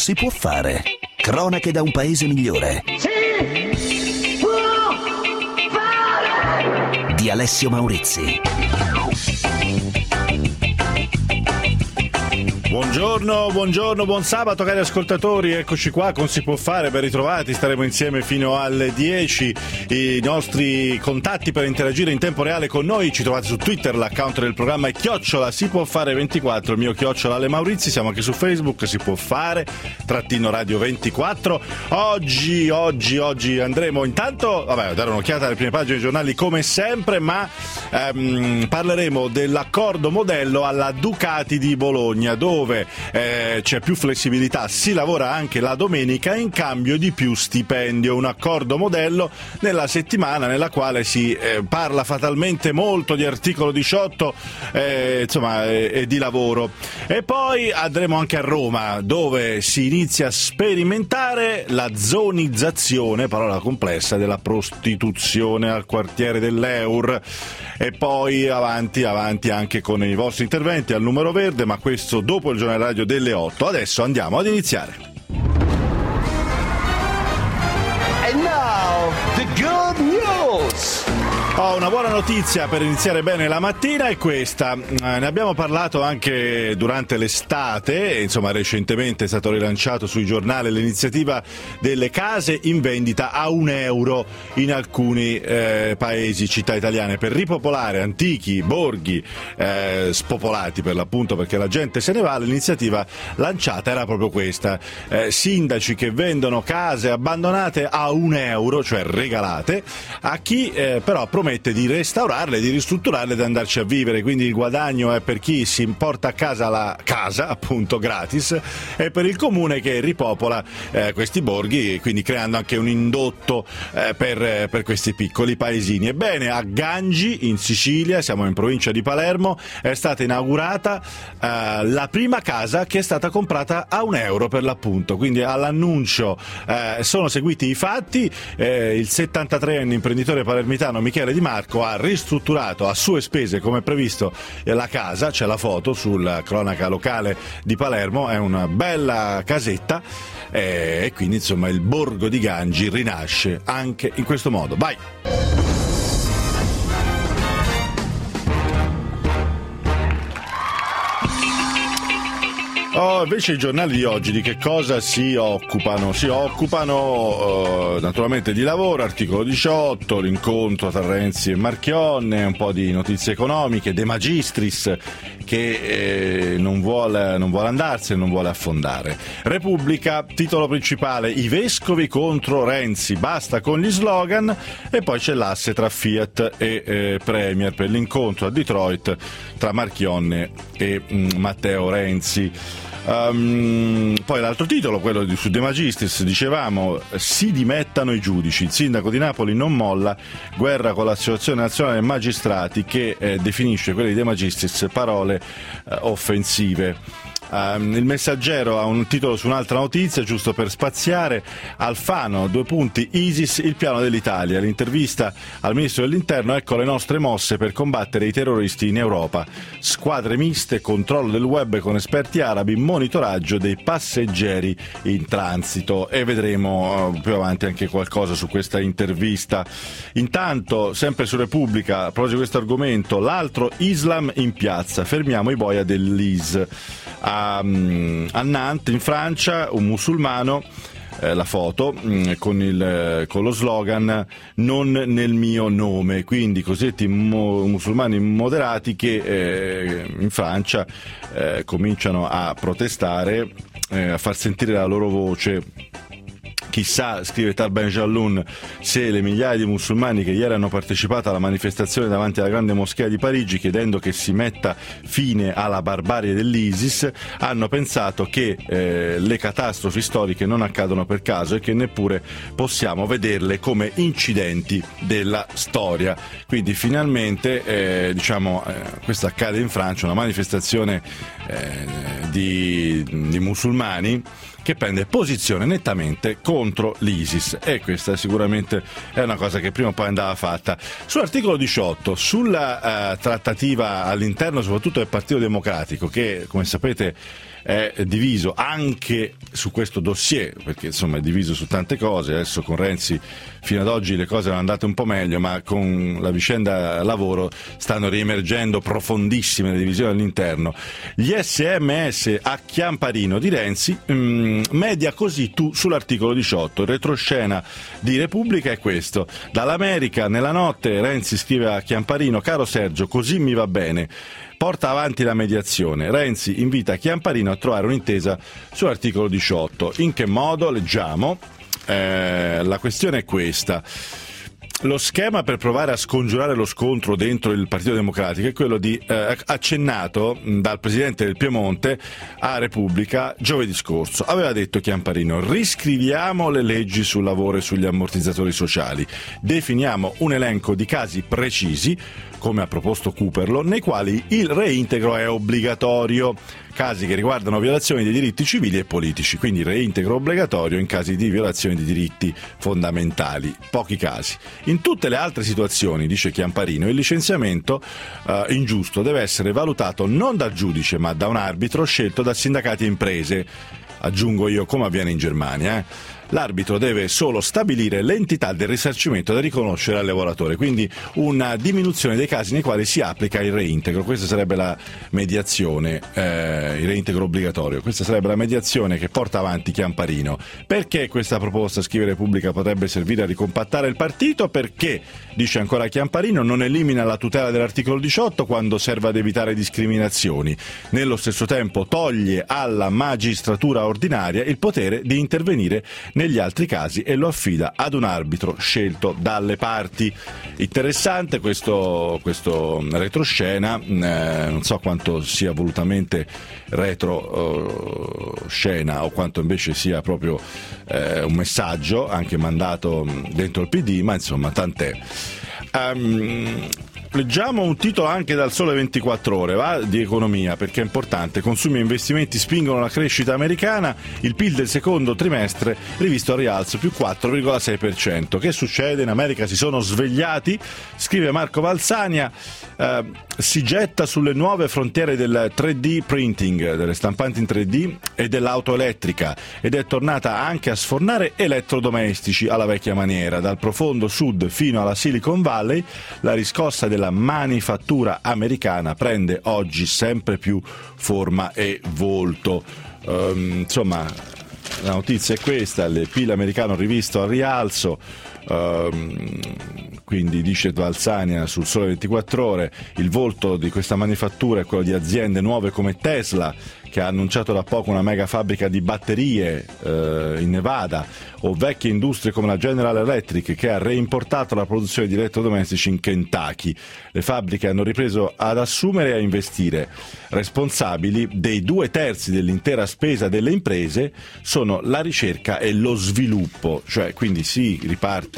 si può fare. Cronache da un paese migliore. Si può fare! Di Alessio Maurizi. Buongiorno, buon sabato cari ascoltatori, eccoci qua con Si può fare, ben ritrovati, staremo insieme fino alle 10, i nostri contatti per interagire in tempo reale con noi, ci trovate su Twitter, l'account del programma è @si può fare 24, il mio @Ale Maurizi, siamo anche su Facebook, Si può fare, _ radio 24, oggi andremo intanto, a dare un'occhiata alle prime pagine dei giornali come sempre, ma parleremo dell'accordo modello alla Ducati di Bologna, dove c'è più flessibilità, si lavora anche la domenica in cambio di più stipendio, un accordo modello nella settimana nella quale si parla fatalmente molto di articolo 18 e di lavoro. E poi andremo anche a Roma, dove si inizia a sperimentare la zonizzazione, parola complessa, della prostituzione al quartiere dell'Eur. E poi avanti anche con i vostri interventi al numero verde, ma questo dopo il giornale radio delle 8. Adesso andiamo ad iniziare. And now, the good news! Ho una buona notizia per iniziare bene la mattina, è questa. Ne abbiamo parlato anche durante l'estate, insomma recentemente è stato rilanciato sui giornali l'iniziativa delle case in vendita a €1 in alcuni paesi, città italiane, per ripopolare antichi borghi spopolati per l'appunto perché la gente se ne va. L'iniziativa lanciata era proprio questa, sindaci che vendono case abbandonate a €1, cioè regalate, a chi però promette di restaurarle, di ristrutturarle e di andarci a vivere, quindi il guadagno è per chi si porta a casa la casa, appunto gratis, e per il comune che ripopola questi borghi, quindi creando anche un indotto per questi piccoli paesini. Ebbene, a Gangi in Sicilia, siamo in provincia di Palermo, è stata inaugurata la prima casa che è stata comprata a €1 per l'appunto, quindi all'annuncio sono seguiti i fatti. Il 73enne imprenditore palermitano Michele Di Marco ha ristrutturato a sue spese, come previsto, la casa, c'è la foto sulla cronaca locale di Palermo, è una bella casetta e quindi insomma il borgo di Gangi rinasce anche in questo modo. Vai! Invece i giornali di oggi di che cosa si occupano? Si occupano naturalmente di lavoro, articolo 18, l'incontro tra Renzi e Marchionne, un po' di notizie economiche, De Magistris che non vuole andarsene, non vuole affondare. Repubblica, titolo principale, i vescovi contro Renzi, basta con gli slogan, e poi c'è l'asse tra Fiat e Premier per l'incontro a Detroit tra Marchionne e Matteo Renzi. Poi l'altro titolo, quello su De Magistris, dicevamo, si dimettano i giudici, il sindaco di Napoli non molla, guerra con l'Associazione Nazionale Magistrati che definisce quelle di De Magistris parole offensive. Il Messaggero ha un titolo su un'altra notizia, giusto per spaziare. Alfano, ISIS, il piano dell'Italia. L'intervista al ministro dell'Interno, ecco le nostre mosse per combattere i terroristi in Europa. Squadre miste, controllo del web con esperti arabi, monitoraggio dei passeggeri in transito. E vedremo più avanti anche qualcosa su questa intervista. Intanto, sempre su Repubblica, proprio di questo argomento, l'altro Islam in piazza, fermiamo i boia dell'IS. A Nantes, in Francia, un musulmano, la foto con lo slogan non nel mio nome, quindi cosiddetti musulmani moderati che in Francia cominciano a protestare, a far sentire la loro voce. Chissà, scrive Tal Ben Jalloun, se le migliaia di musulmani che ieri hanno partecipato alla manifestazione davanti alla grande moschea di Parigi chiedendo che si metta fine alla barbarie dell'ISIS hanno pensato che le catastrofi storiche non accadono per caso e che neppure possiamo vederle come incidenti della storia. Quindi finalmente questo accade in Francia, una manifestazione di musulmani che prende posizione nettamente contro l'ISIS, e questa sicuramente è una cosa che prima o poi andava fatta. Sull'articolo 18, sulla trattativa all'interno soprattutto del Partito Democratico, che come sapete è diviso anche su questo dossier, perché insomma è diviso su tante cose. Adesso con Renzi fino ad oggi le cose erano andate un po' meglio, ma con la vicenda lavoro stanno riemergendo profondissime le divisioni all'interno. Gli SMS a Chiamparino di Renzi, media così tu sull'articolo 18, il retroscena di Repubblica è questo: dall'America nella notte Renzi scrive a Chiamparino: caro Sergio, così mi va bene. Porta avanti la mediazione. Renzi invita Chiamparino a trovare un'intesa sull'articolo 18. In che modo? Leggiamo. La questione è questa. Lo schema per provare a scongiurare lo scontro dentro il Partito Democratico è quello di accennato dal presidente del Piemonte a Repubblica giovedì scorso. Aveva detto Chiamparino: riscriviamo le leggi sul lavoro e sugli ammortizzatori sociali, definiamo un elenco di casi precisi, come ha proposto Cooperlo, nei quali il reintegro è obbligatorio, casi che riguardano violazioni dei diritti civili e politici, quindi reintegro obbligatorio in casi di violazione di diritti fondamentali, pochi casi. In tutte le altre situazioni, dice Chiamparino, il licenziamento ingiusto deve essere valutato non dal giudice ma da un arbitro scelto da sindacati e imprese, aggiungo io, come avviene in Germania. L'arbitro deve solo stabilire l'entità del risarcimento da riconoscere al lavoratore, quindi una diminuzione dei casi nei quali si applica il reintegro. Questa sarebbe la mediazione, il reintegro obbligatorio. Questa sarebbe la mediazione che porta avanti Chiamparino. Perché questa proposta, scrive Repubblica, potrebbe servire a ricompattare il partito? Perché, dice ancora Chiamparino, non elimina la tutela dell'articolo 18 quando serve ad evitare discriminazioni. Nello stesso tempo toglie alla magistratura ordinaria il potere di intervenire negli altri casi e lo affida ad un arbitro scelto dalle parti. Interessante questo retroscena, non so quanto sia volutamente retroscena o quanto invece sia proprio un messaggio anche mandato dentro il PD, ma insomma tant'è. Leggiamo un titolo anche dal Sole 24 Ore, va, di economia, perché è importante. Consumi e investimenti spingono la crescita americana, il PIL del secondo trimestre rivisto al rialzo più 4,6%. Che succede? In America si sono svegliati, scrive Marco Valsania, si getta sulle nuove frontiere del 3D printing, delle stampanti in 3D e dell'auto elettrica, ed è tornata anche a sfornare elettrodomestici alla vecchia maniera. Dal profondo sud fino alla Silicon Valley, la riscossa della manifattura americana prende oggi sempre più forma e volto. Insomma, la notizia è questa: il PIL americano rivisto al rialzo. Quindi dice Valsania sul Sole 24 Ore, il volto di questa manifattura è quello di aziende nuove come Tesla, che ha annunciato da poco una mega fabbrica di batterie in Nevada, o vecchie industrie come la General Electric, che ha reimportato la produzione di elettrodomestici in Kentucky. Le fabbriche hanno ripreso ad assumere e a investire. Responsabili dei 2/3 dell'intera spesa delle imprese sono la ricerca e lo sviluppo, cioè quindi si riparte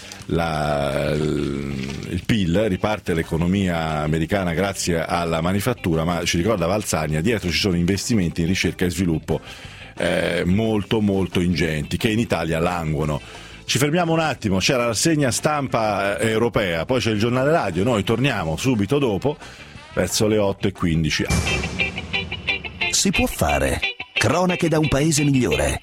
il PIL, riparte l'economia americana grazie alla manifattura, ma ci ricorda Valsania, dietro ci sono investimenti in ricerca e sviluppo molto molto ingenti, che in Italia languono. Ci fermiamo un attimo, c'è la rassegna stampa europea, poi c'è il giornale radio, noi torniamo subito dopo verso le 8:15. Si può fare. Cronache da un paese migliore.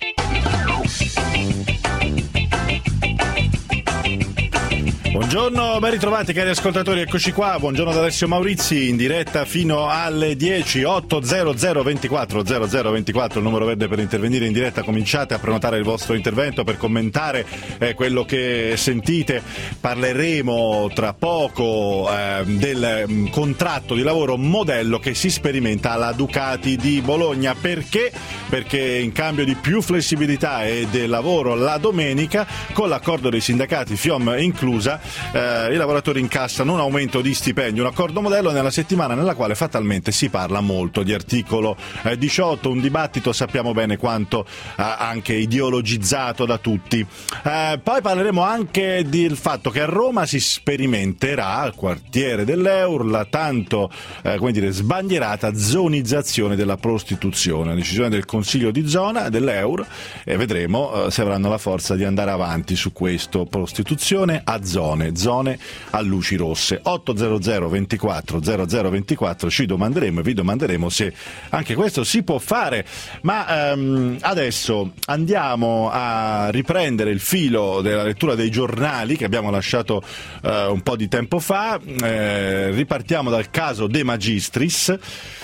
Buongiorno, ben ritrovati cari ascoltatori, eccoci qua. Buongiorno da Alessio Maurizi, in diretta fino alle 10. 800 24 0024, il numero verde per intervenire in diretta. Cominciate a prenotare il vostro intervento per commentare quello che sentite. Parleremo tra poco del contratto di lavoro modello che si sperimenta alla Ducati di Bologna. Perché? Perché in cambio di più flessibilità e del lavoro la domenica, con l'accordo dei sindacati FIOM inclusa, i lavoratori incassano un aumento di stipendio, un accordo modello nella settimana nella quale fatalmente si parla molto di articolo 18, un dibattito sappiamo bene quanto anche ideologizzato da tutti. Poi parleremo anche del fatto che a Roma si sperimenterà al quartiere dell'Eur la tanto sbandierata zonizzazione della prostituzione, la decisione del Consiglio di zona dell'Eur, e vedremo se avranno la forza di andare avanti su questo, prostituzione a zona. zone a luci rosse. 800 24 0024, ci domanderemo e vi domanderemo se anche questo si può fare. Ma adesso andiamo a riprendere il filo della lettura dei giornali che abbiamo lasciato un po' di tempo fa. Ripartiamo dal caso De Magistris.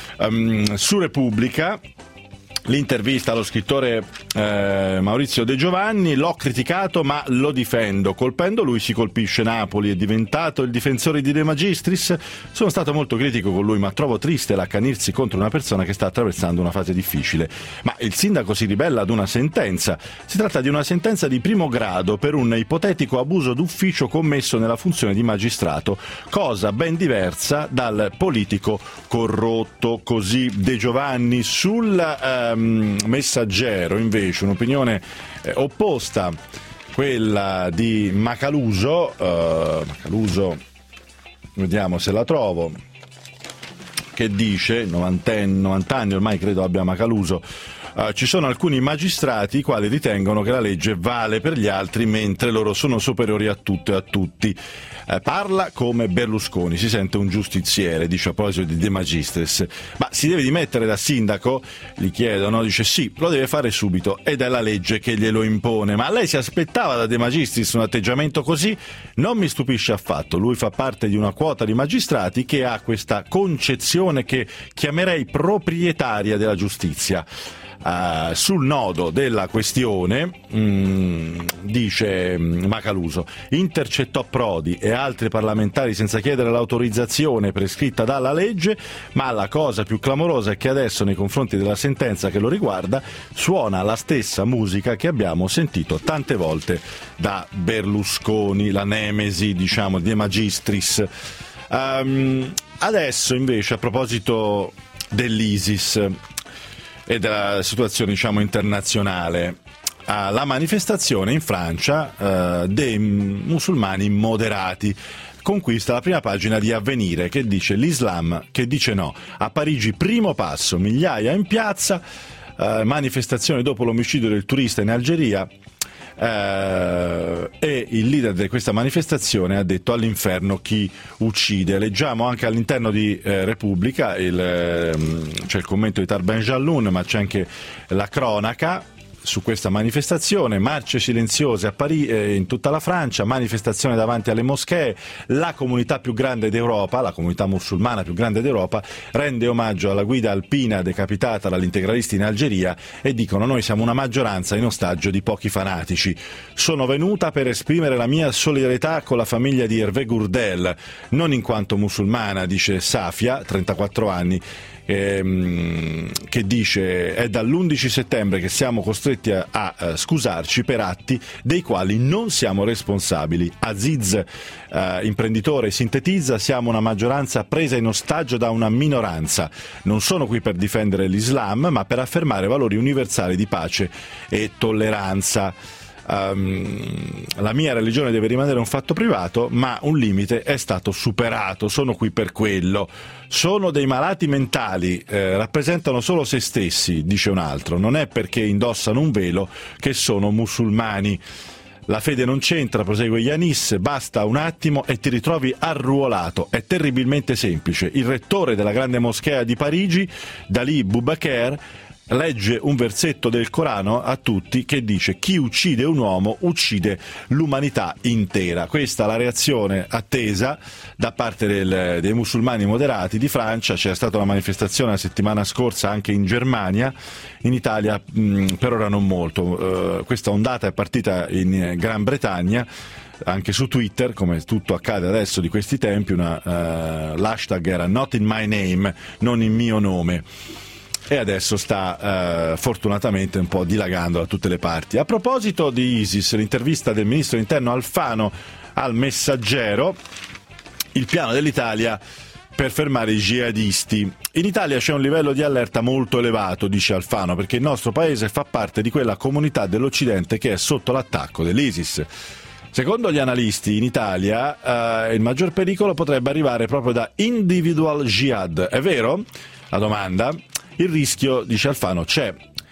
Su Repubblica l'intervista allo scrittore Maurizio De Giovanni: l'ho criticato ma lo difendo, colpendo lui si colpisce Napoli, è diventato il difensore di De Magistris. Sono stato molto critico con lui, ma trovo triste l'accanirsi contro una persona che sta attraversando una fase difficile. Ma il sindaco si ribella ad una sentenza. Si tratta di una sentenza di primo grado per un ipotetico abuso d'ufficio commesso nella funzione di magistrato, cosa ben diversa dal politico corrotto. Così De Giovanni. Sul Messaggero invece un'opinione opposta, quella di Macaluso. Macaluso, vediamo se la trovo, che dice, 90 anni ormai credo abbia Macaluso: ci sono alcuni magistrati i quali ritengono che la legge vale per gli altri mentre loro sono superiori a tutto e a tutti. Parla come Berlusconi, si sente un giustiziere, dice a proposito di De Magistris. Ma si deve dimettere da sindaco? Gli chiedono, dice sì, lo deve fare subito ed è la legge che glielo impone. Ma lei si aspettava da De Magistris un atteggiamento così? Non mi stupisce affatto, lui fa parte di una quota di magistrati che ha questa concezione che chiamerei proprietaria della giustizia. Sul nodo della questione, dice Macaluso, intercettò Prodi e altri parlamentari senza chiedere l'autorizzazione prescritta dalla legge, ma la cosa più clamorosa è che adesso, nei confronti della sentenza che lo riguarda, suona la stessa musica che abbiamo sentito tante volte da Berlusconi, la nemesi, diciamo, di De Magistris. Adesso invece, a proposito dell'ISIS e della situazione, diciamo, internazionale, la manifestazione in Francia dei musulmani moderati conquista la prima pagina di Avvenire, che dice l'Islam che dice no. A Parigi primo passo, migliaia in piazza, manifestazione dopo l'omicidio del turista in Algeria. E il leader di questa manifestazione ha detto all'inferno chi uccide. Leggiamo anche all'interno di Repubblica c'è il commento di Tarben Jalloun, ma c'è anche la cronaca su questa manifestazione. Marce silenziose a Parigi, in tutta la Francia, manifestazione davanti alle moschee. La comunità più grande d'Europa, la comunità musulmana più grande d'Europa, rende omaggio alla guida alpina decapitata dagli integralisti in Algeria e dicono: noi siamo una maggioranza in ostaggio di pochi fanatici. Sono venuta per esprimere la mia solidarietà con la famiglia di Hervé Gourdel, non in quanto musulmana, dice Safia, 34 anni, che dice: è dall'11 settembre che siamo costretti a scusarci per atti dei quali non siamo responsabili. Aziz, imprenditore, sintetizza: siamo una maggioranza presa in ostaggio da una minoranza. Non sono qui per difendere l'Islam, ma per affermare valori universali di pace e tolleranza. La mia religione deve rimanere un fatto privato, ma un limite è stato superato. Sono qui per quello. Sono dei malati mentali, rappresentano solo se stessi, dice un altro. Non è perché indossano un velo che sono musulmani. La fede non c'entra, prosegue Yanis, basta un attimo e ti ritrovi arruolato. È terribilmente semplice. Il rettore della grande moschea di Parigi, Dali Boubaker, legge un versetto del Corano a tutti che dice: chi uccide un uomo uccide l'umanità intera. Questa è la reazione attesa da parte dei musulmani moderati di Francia. C'è stata una manifestazione la settimana scorsa anche in Germania, in Italia per ora non molto. Questa ondata è partita in Gran Bretagna. Anche su Twitter, come tutto accade adesso di questi tempi, l'hashtag era not in my name, non in mio nome. E adesso sta fortunatamente un po' dilagando da tutte le parti. A proposito di ISIS, l'intervista del ministro dell'Interno Alfano al Messaggero, il piano dell'Italia per fermare i jihadisti. In Italia c'è un livello di allerta molto elevato, dice Alfano, perché il nostro paese fa parte di quella comunità dell'Occidente che è sotto l'attacco dell'ISIS. Secondo gli analisti, in Italia il maggior pericolo potrebbe arrivare proprio da individual jihad. È vero? La domanda? Il rischio, dice Alfano, c'è.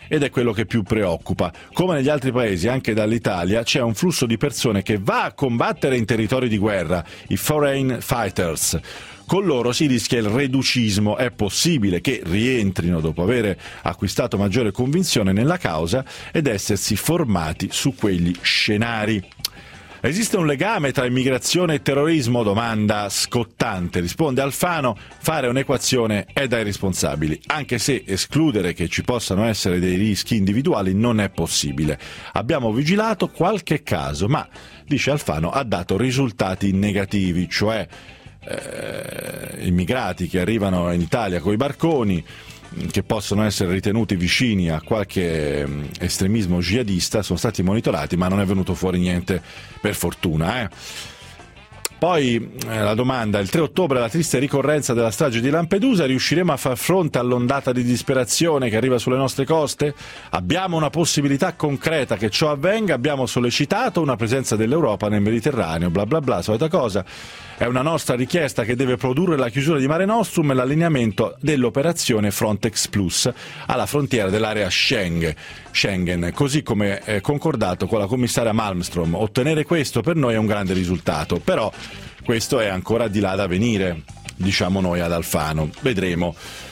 ed è quello che più preoccupa. Come negli altri paesi, anche dall'Italia, c'è un flusso di persone che va a combattere in territori di guerra, i foreign fighters. Con loro si rischia il reducismo, è possibile che rientrino dopo aver acquistato maggiore convinzione nella causa ed essersi formati su quegli scenari. Esiste un legame tra immigrazione e terrorismo? Domanda scottante. Risponde Alfano: fare un'equazione è da irresponsabili, anche se escludere che ci possano essere dei rischi individuali non è possibile. Abbiamo vigilato qualche caso, ma, dice Alfano, ha dato risultati negativi, cioè immigrati che arrivano in Italia coi barconi, che possono essere ritenuti vicini a qualche estremismo jihadista, sono stati monitorati, ma non è venuto fuori niente, per fortuna. Poi la domanda: il 3 ottobre, la triste ricorrenza della strage di Lampedusa, riusciremo a far fronte all'ondata di disperazione che arriva sulle nostre coste? Abbiamo una possibilità concreta che ciò avvenga, abbiamo sollecitato una presenza dell'Europa nel Mediterraneo, bla bla bla, solita cosa. È una nostra richiesta che deve produrre la chiusura di Mare Nostrum e l'allineamento dell'operazione Frontex Plus alla frontiera dell'area Schengen, così come concordato con la commissaria Malmström. Ottenere questo per noi è un grande risultato, però questo è ancora di là da venire, diciamo noi ad Alfano. Vedremo.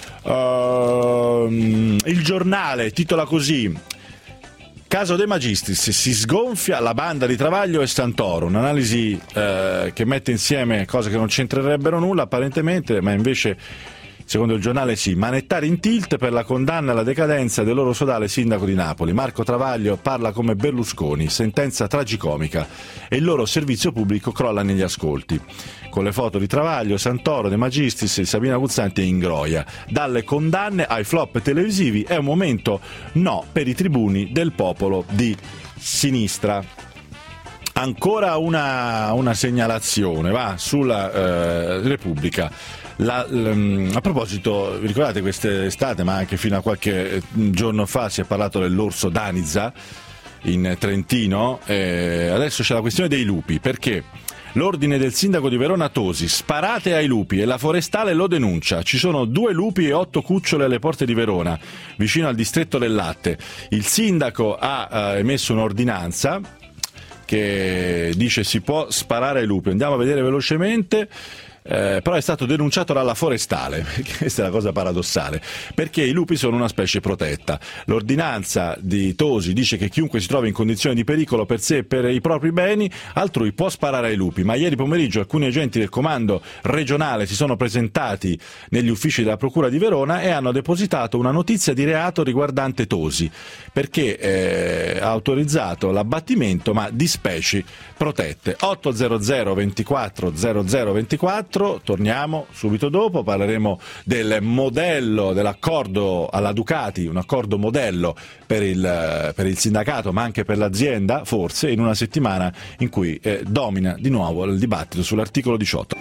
Il Giornale titola così: caso De Magistris, si sgonfia la banda di Travaglio e Santoro, un'analisi che mette insieme cose che non c'entrerebbero nulla apparentemente, ma invece, secondo il Giornale, sì. Manettari in tilt per la condanna alla decadenza del loro sodale sindaco di Napoli. Marco Travaglio parla come Berlusconi, sentenza tragicomica, e il loro servizio pubblico crolla negli ascolti. Con le foto di Travaglio, Santoro, De Magistris e Sabina Guzzanti e Ingroia. Dalle condanne ai flop televisivi è un momento no per i tribuni del popolo di sinistra. Ancora una segnalazione sulla Repubblica. A proposito, vi ricordate quest'estate, ma anche fino a qualche giorno fa, si è parlato dell'orso Danizza in Trentino, adesso c'è la questione dei lupi, perché l'ordine del sindaco di Verona Tosi: sparate ai lupi, e la forestale lo denuncia. Ci sono 2 lupi e 8 cucciole alle porte di Verona, vicino al distretto del latte. Il sindaco ha emesso un'ordinanza che dice si può sparare ai lupi. Andiamo a vedere velocemente. Però è stato denunciato dalla forestale, questa è la cosa paradossale, perché i lupi sono una specie protetta. L'ordinanza di Tosi dice che chiunque si trova in condizioni di pericolo per sé e per i propri beni altrui può sparare ai lupi, ma ieri pomeriggio alcuni agenti del comando regionale si sono presentati negli uffici della Procura di Verona e hanno depositato una notizia di reato riguardante Tosi, perché ha autorizzato l'abbattimento ma di specie protette. 800 24 0024. Torniamo subito dopo, parleremo del modello dell'accordo alla Ducati, un accordo modello per il sindacato ma anche per l'azienda, forse in una settimana in cui domina di nuovo il dibattito sull'articolo 18.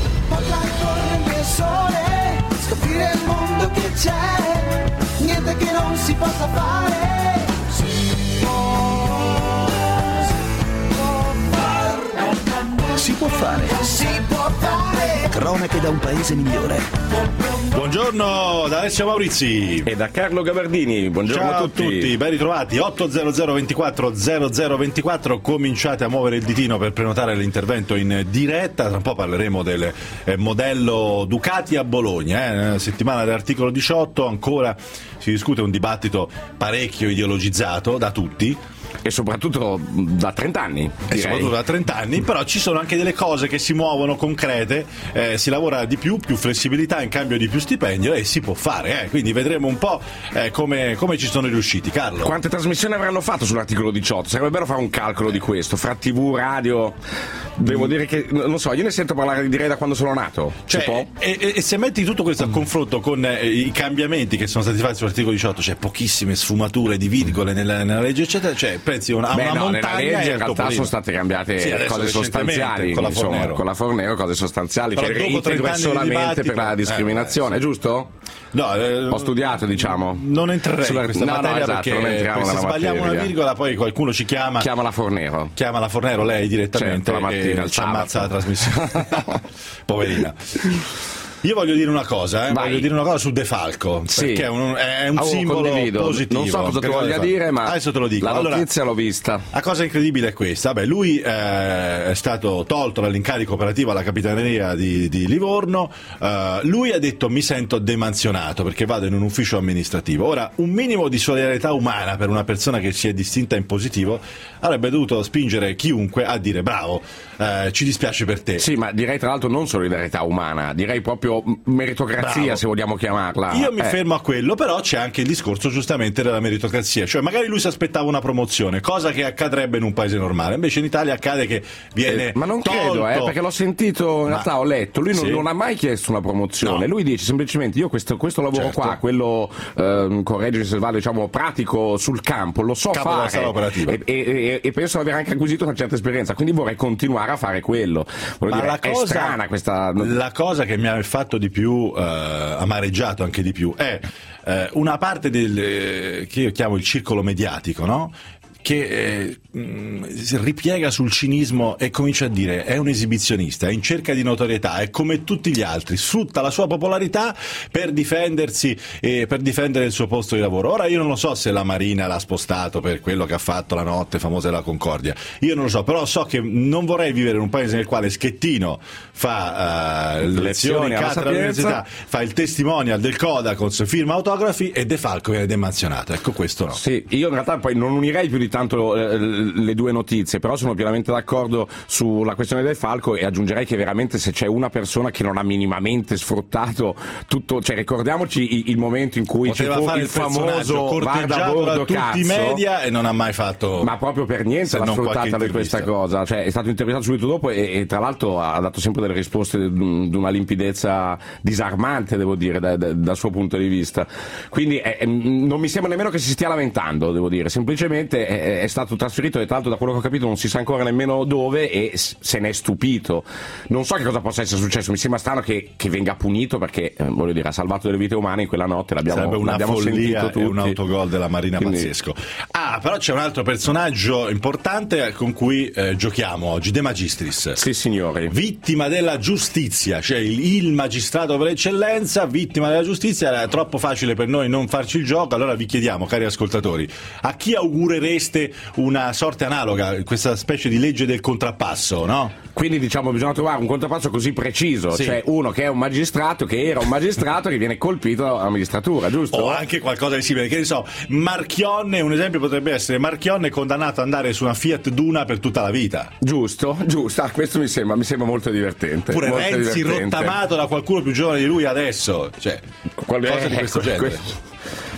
Scoprire il mondo che c'è, niente che non si possa fare. Si può fare. Si può fare. Cronache da un paese migliore. Buongiorno da Alessio Maurizi e da Carlo Gabardini. Buongiorno. Ciao a tutti, ben ritrovati. 800 24 0024. Cominciate a muovere il ditino per prenotare l'intervento in diretta. Tra un po' parleremo del modello Ducati a Bologna. Settimana dell'articolo 18, ancora si discute un dibattito parecchio ideologizzato da tutti. E soprattutto da 30 anni. Soprattutto da 30 anni, però ci sono anche delle cose che si muovono concrete, si lavora di più flessibilità in cambio di più stipendio e si può fare, quindi vedremo un po' come ci sono riusciti. Carlo, quante trasmissioni avranno fatto sull'articolo 18? Sarebbe bello fare un calcolo di questo, fra TV, radio. Devo dire che, non so, io ne sento parlare direi da quando sono nato. E se metti tutto questo a confronto con i cambiamenti che sono stati fatti sull'articolo 18, c'è pochissime sfumature di virgole nella legge eccetera, pensi una montagna. Nella legge in realtà sono state cambiate cose sostanziali con la Fornero, cose sostanziali. Però che reintegra solamente per la discriminazione, giusto? No, ho studiato, diciamo. Non entrerei in questa materia, esatto, perché se sbagliamo una virgola poi qualcuno ci chiama la Fornero. Chiama la Fornero lei direttamente, certo, la mattina, e ci ammazza la trasmissione. Poverina. Io voglio dire una cosa, voglio dire una cosa su De Falco, perché è un simbolo positivo. Non so cosa tu voglia dire, ma adesso te lo dico. La notizia l'ho vista. La cosa incredibile è questa. Beh, lui è stato tolto dall'incarico operativo alla Capitaneria di Livorno. Lui ha detto: mi sento demansionato perché vado in un ufficio amministrativo. Ora, un minimo di solidarietà umana per una persona che si è distinta in positivo avrebbe dovuto spingere chiunque a dire: bravo, ci dispiace per te. Sì, ma direi tra l'altro non solidarietà umana, direi proprio meritocrazia, bravo, se vogliamo chiamarla. Io mi fermo a quello, però c'è anche il discorso giustamente della meritocrazia, cioè magari lui si aspettava una promozione, cosa che accadrebbe in un paese normale, invece in Italia accade che viene ma non tolto. credo, perché l'ho sentito, in realtà ho letto, lui non ha mai chiesto una promozione, lui dice semplicemente: io questo lavoro qua, quello correggere se sbaglio, diciamo pratico sul campo, lo so fare e penso di aver anche acquisito una certa esperienza, quindi vorrei continuare a fare quello. È strana questa. La cosa che mi ha fatto di più amareggiato anche di più è una parte che io chiamo il circolo mediatico, no? Che si ripiega sul cinismo e comincia a dire: è un esibizionista, è in cerca di notorietà, è come tutti gli altri, sfrutta la sua popolarità per difendersi e per difendere il suo posto di lavoro. Ora io non lo so se la Marina l'ha spostato per quello che ha fatto la notte famosa della Concordia, io non lo so, però so che non vorrei vivere in un paese nel quale Schettino fa lezioni in cattedra all'università, fa il testimonial del Codacons, firma autografi e De Falco viene demansionato. Ecco, questo no. Sì, io in realtà poi non unirei più di tanto le due notizie, però sono pienamente d'accordo sulla questione del Falco e aggiungerei che veramente se c'è una persona che non ha minimamente sfruttato tutto, cioè ricordiamoci il momento in cui poteva ci fu fare il famoso corteggiato da tutti i media e non ha mai fatto, ma proprio per niente l'ha sfruttata per questa cosa, cioè è stato intervistato subito dopo e tra l'altto ha dato sempre delle risposte di una limpidezza disarmante, devo dire, dal suo punto di vista, quindi non mi sembra nemmeno che si stia lamentando, devo dire, semplicemente è stato trasferito e tra l'altro da quello che ho capito non si sa ancora nemmeno dove e se ne è stupito. Non so che cosa possa essere successo, mi sembra strano che venga punito perché voglio dire ha salvato delle vite umane in quella notte, sarebbe una follia e un autogol della Marina pazzesco. Però c'è un altro personaggio importante con cui giochiamo oggi, De Magistris. Sì signori. Vittima della giustizia, cioè il magistrato per eccellenza, vittima della giustizia. Era troppo facile per noi non farci il gioco, allora vi chiediamo, cari ascoltatori, a chi augurereste una sorte analoga, questa specie di legge del contrappasso, no? Quindi diciamo bisogna trovare un contrappasso così preciso, cioè uno che è un magistrato, che era un magistrato che viene colpito alla magistratura, giusto? O anche qualcosa di simile, che ne so, Marchionne, un esempio potrebbe essere Marchionne condannato ad andare su una Fiat Duna per tutta la vita. Giusto, questo mi sembra molto divertente. Pure molto Renzi divertente. Rottamato da qualcuno più giovane di lui adesso, cioè qualcosa di questo genere.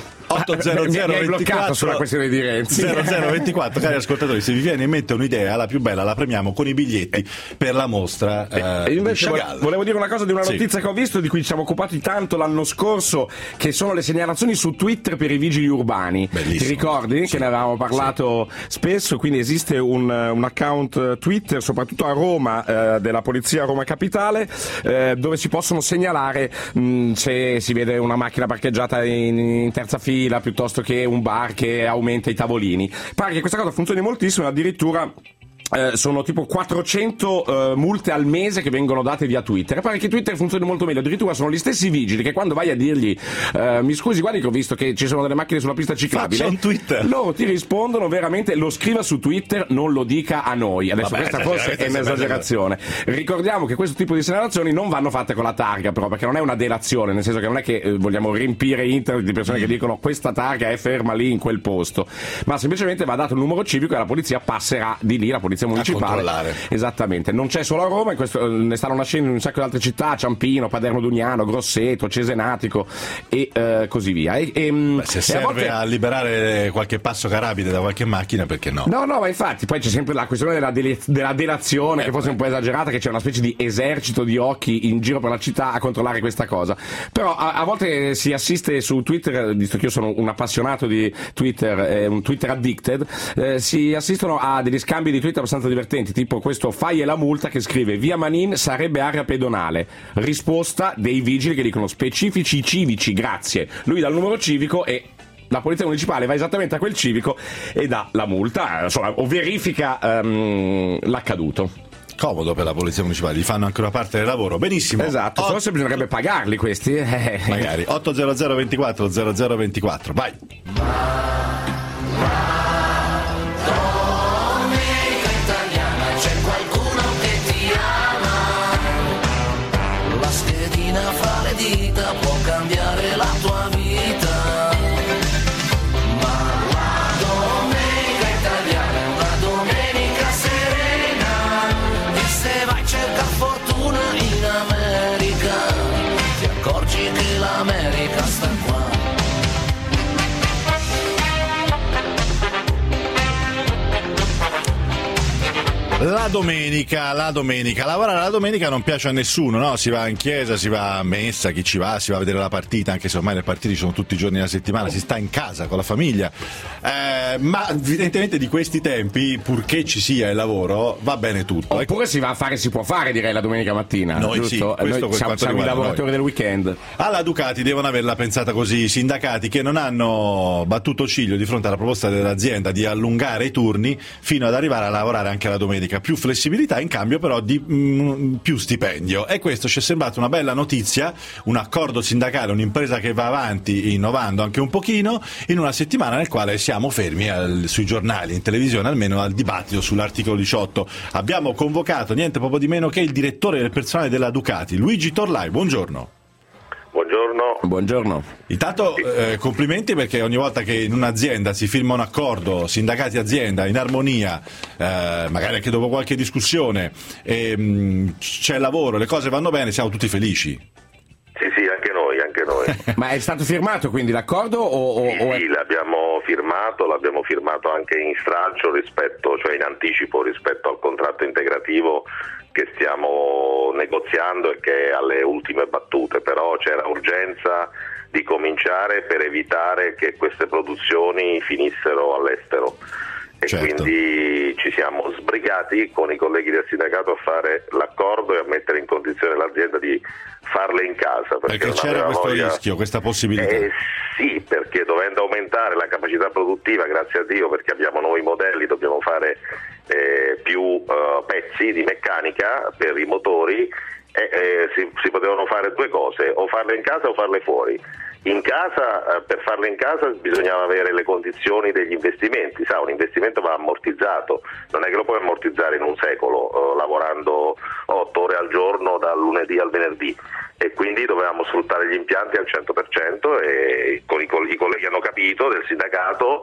800 mi hai bloccato sulla questione di Renzi 0024, cari ascoltatori, se vi viene in mente un'idea, la più bella la premiamo con i biglietti per la mostra invece volevo dire una cosa di una notizia che ho visto, di cui ci siamo occupati tanto l'anno scorso, che sono le segnalazioni su Twitter per i vigili urbani. Bellissimo. Ti ricordi? Che ne avevamo parlato spesso, quindi esiste un account Twitter soprattutto a Roma della polizia Roma Capitale dove si possono segnalare se si vede una macchina parcheggiata in terza fila piuttosto che un bar che aumenta i tavolini. Pare che questa cosa funzioni moltissimo, addirittura sono tipo 400 multe al mese che vengono date via Twitter, e pare che Twitter funzioni molto meglio, addirittura sono gli stessi vigili che quando vai a dirgli mi scusi, guardi che ho visto che ci sono delle macchine sulla pista ciclabile, faccia un Twitter, loro ti rispondono veramente: lo scriva su Twitter, non lo dica a noi. Adesso questa forse è un'esagerazione, ricordiamo che questo tipo di segnalazioni non vanno fatte con la targa, però, perché non è una delazione, nel senso che non è che vogliamo riempire internet di persone che dicono questa targa è ferma lì in quel posto, ma semplicemente va dato il numero civico e la polizia passerà di lì, la polizia municipale. Esattamente, non c'è solo a Roma, ne stanno nascendo in un sacco di altre città, Ciampino, Paderno Dugnano, Grosseto, Cesenatico e così via. Se serve a liberare qualche passo carabine da qualche macchina, perché no? No, ma infatti poi c'è sempre la questione della delazione, che forse è un po' esagerata, che c'è una specie di esercito di occhi in giro per la città a controllare questa cosa. Però a volte si assiste su Twitter, visto che io sono un appassionato di Twitter, un Twitter addicted, si assistono a degli scambi di tweet abbastanza divertenti, tipo questo fai e la multa che scrive: via Manin sarebbe area pedonale, risposta dei vigili che dicono specifici civici, grazie. Lui dà il numero civico e la polizia municipale va esattamente a quel civico e dà la multa, insomma, o verifica l'accaduto. Comodo per la polizia municipale, gli fanno anche una parte del lavoro. Benissimo. Esatto, forse bisognerebbe pagarli questi. Magari. 800 24 0024. Vai. Domenica italiana, c'è qualcuno che ti ama. La schedina fra le dita può cambiare la tua vita. Ma la domenica italiana è una domenica serena. E se vai a cercare fortuna in America, ti accorgi che l'America sta qua. La domenica, lavorare la domenica non piace a nessuno, no? Si va in chiesa, si va a messa, chi ci va, si va a vedere la partita, anche se ormai le partite ci sono tutti i giorni della settimana, si sta in casa con la famiglia, ma evidentemente di questi tempi, purché ci sia il lavoro, va bene tutto. Oppure si va a fare, si può fare, direi, la domenica mattina. Noi giusto? sì, questo noi siamo i lavoratori noi del weekend. Alla Ducati devono averla pensata così i sindacati, che non hanno battuto ciglio di fronte alla proposta dell'azienda di allungare i turni fino ad arrivare a lavorare anche la domenica. Più flessibilità in cambio però di più stipendio, e questo ci è sembrato una bella notizia, un accordo sindacale, un'impresa che va avanti innovando anche un pochino in una settimana nel quale siamo fermi sui giornali, in televisione, almeno al dibattito sull'articolo 18. Abbiamo convocato niente poco di meno che il direttore del personale della Ducati, Luigi Torlai. Buongiorno. Buongiorno. Intanto complimenti, perché ogni volta che in un'azienda si firma un accordo sindacati-azienda in armonia, magari anche dopo qualche discussione, c'è lavoro, le cose vanno bene, siamo tutti felici. Sì, anche noi. Ma è stato firmato quindi l'accordo? Sì, l'abbiamo firmato anche in stralcio cioè in anticipo rispetto al contratto integrativo che stiamo negoziando e che è alle ultime battute, però c'era urgenza di cominciare per evitare che queste produzioni finissero all'estero. E certo. Quindi ci siamo sbrigati con i colleghi del sindacato a fare l'accordo e a mettere in condizione l'azienda di farle in casa. Perché c'era questo rischio, questa possibilità? Sì, perché dovendo aumentare la capacità produttiva, grazie a Dio, perché abbiamo nuovi modelli, dobbiamo fare più pezzi di meccanica per i motori, si potevano fare due cose, o farle in casa o farle fuori. In casa, per farle in casa bisognava avere le condizioni degli investimenti, un investimento va ammortizzato, non è che lo puoi ammortizzare in un secolo lavorando 8 ore al giorno dal lunedì al venerdì, e quindi dovevamo sfruttare gli impianti al 100%, e con i colleghi hanno capito del sindacato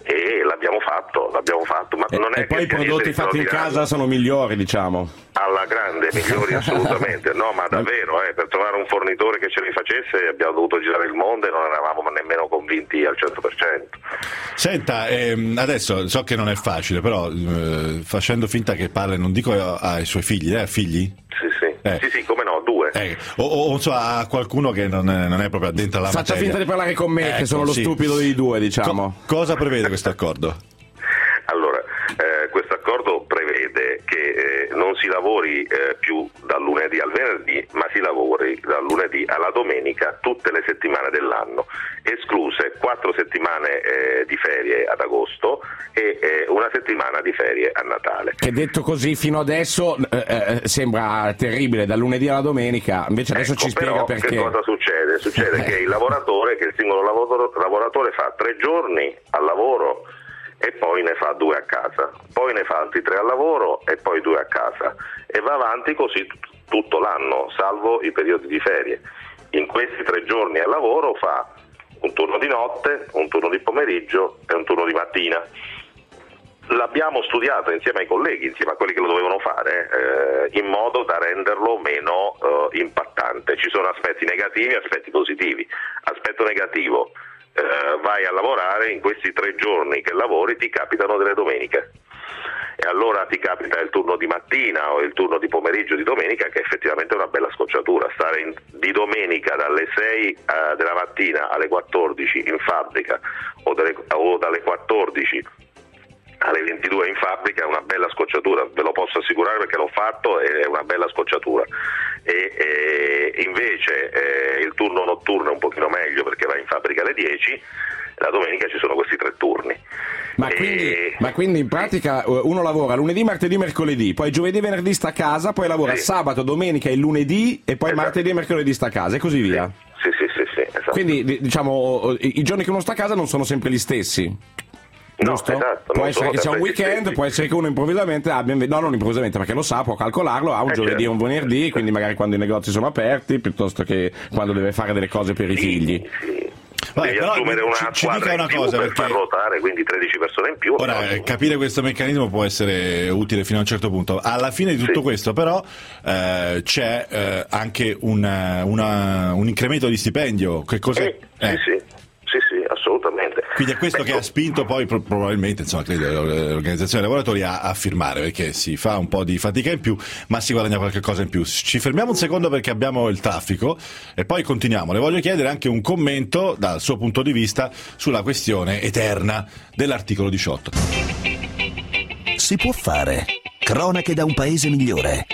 e l'abbiamo fatto, ma non è e poi i prodotti fatti in casa sono migliori, diciamo. Alla grande, migliori assolutamente, no, ma davvero, per trovare un fornitore che ce li facesse abbiamo dovuto girare il mondo e non eravamo nemmeno convinti al 100%. Senta, adesso so che non è facile, però facendo finta che parli, non dico ai suoi figli, ha figli? Sì, come no, 2. O a qualcuno che non è proprio addentro alla materia. Faccia finta di parlare con me, che sono lo stupido dei due, diciamo. Cosa prevede questo accordo? Allora, questo accordo prevede che non si lavori più dal lunedì al venerdì, ma si lavori dal lunedì alla domenica tutte le settimane dell'anno, escluse 4 settimane di ferie ad agosto e una settimana di ferie a Natale. Che detto così fino adesso sembra terribile, dal lunedì alla domenica, invece adesso ci spiega perché. Che cosa succede? Succede che il singolo lavoratore fa 3 giorni al lavoro e poi ne fa 2 a casa, poi ne fa altri 3 al lavoro e poi 2 a casa, e va avanti così tutto l'anno, salvo i periodi di ferie. In questi 3 giorni al lavoro fa un turno di notte, un turno di pomeriggio e un turno di mattina. L'abbiamo studiato insieme ai colleghi, insieme a quelli che lo dovevano fare, in modo da renderlo meno impattante. Ci sono aspetti negativi e aspetti positivi. Aspetto negativo: vai a lavorare, in questi 3 giorni che lavori ti capitano delle domeniche, e allora ti capita il turno di mattina o il turno di pomeriggio di domenica, che effettivamente è una bella scocciatura. Stare di domenica dalle 6 della mattina alle 14 in fabbrica o dalle 14 alle 22 in fabbrica è una bella scocciatura, ve lo posso assicurare perché l'ho fatto, è una bella scocciatura. E invece il turno notturno è un pochino meglio perché vai in fabbrica alle 10, la domenica ci sono questi 3 turni. Ma quindi in pratica uno lavora lunedì, martedì, mercoledì, poi giovedì, venerdì sta a casa, poi lavora sabato, domenica e lunedì e poi martedì e mercoledì sta a casa e così via. Sì, esatto. Quindi diciamo i giorni che uno sta a casa non sono sempre gli stessi. Giusto? No, esatto, può essere che sia un weekend, può essere che uno improvvisamente non improvvisamente perché lo sa, può calcolarlo, ha un giovedì e un venerdì, quindi magari quando i negozi sono aperti piuttosto che quando deve fare delle cose per i figli. Devi assumere una squadra in più per far ruotare, quindi 13 persone in più. Ora, capire questo meccanismo può essere utile fino a un certo punto. Alla fine di tutto questo però c'è anche un incremento di stipendio. Che cos'è? Sì, assolutamente. Quindi è questo che ha spinto poi probabilmente, insomma, credo, l'organizzazione dei lavoratori a firmare, perché si fa un po' di fatica in più ma si guadagna qualche cosa in più. Ci fermiamo un secondo perché abbiamo il traffico e poi continuiamo. Le voglio chiedere anche un commento dal suo punto di vista sulla questione eterna dell'articolo 18. Si può fare. Cronache da un paese migliore.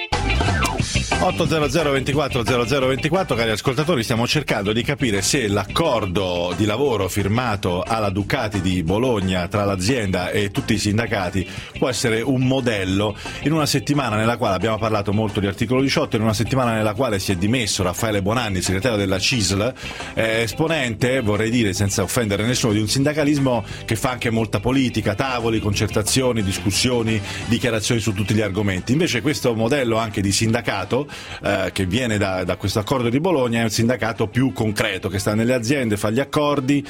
800 24 0024, cari ascoltatori, stiamo cercando di capire se l'accordo di lavoro firmato alla Ducati di Bologna tra l'azienda e tutti i sindacati può essere un modello in una settimana nella quale abbiamo parlato molto di articolo 18, in una settimana nella quale si è dimesso Raffaele Bonanni, segretario della CISL, esponente, vorrei dire senza offendere nessuno, di un sindacalismo che fa anche molta politica, tavoli, concertazioni, discussioni, dichiarazioni su tutti gli argomenti. Invece questo modello anche di sindacato che viene da questo accordo di Bologna è un sindacato più concreto, che sta nelle aziende, fa gli accordi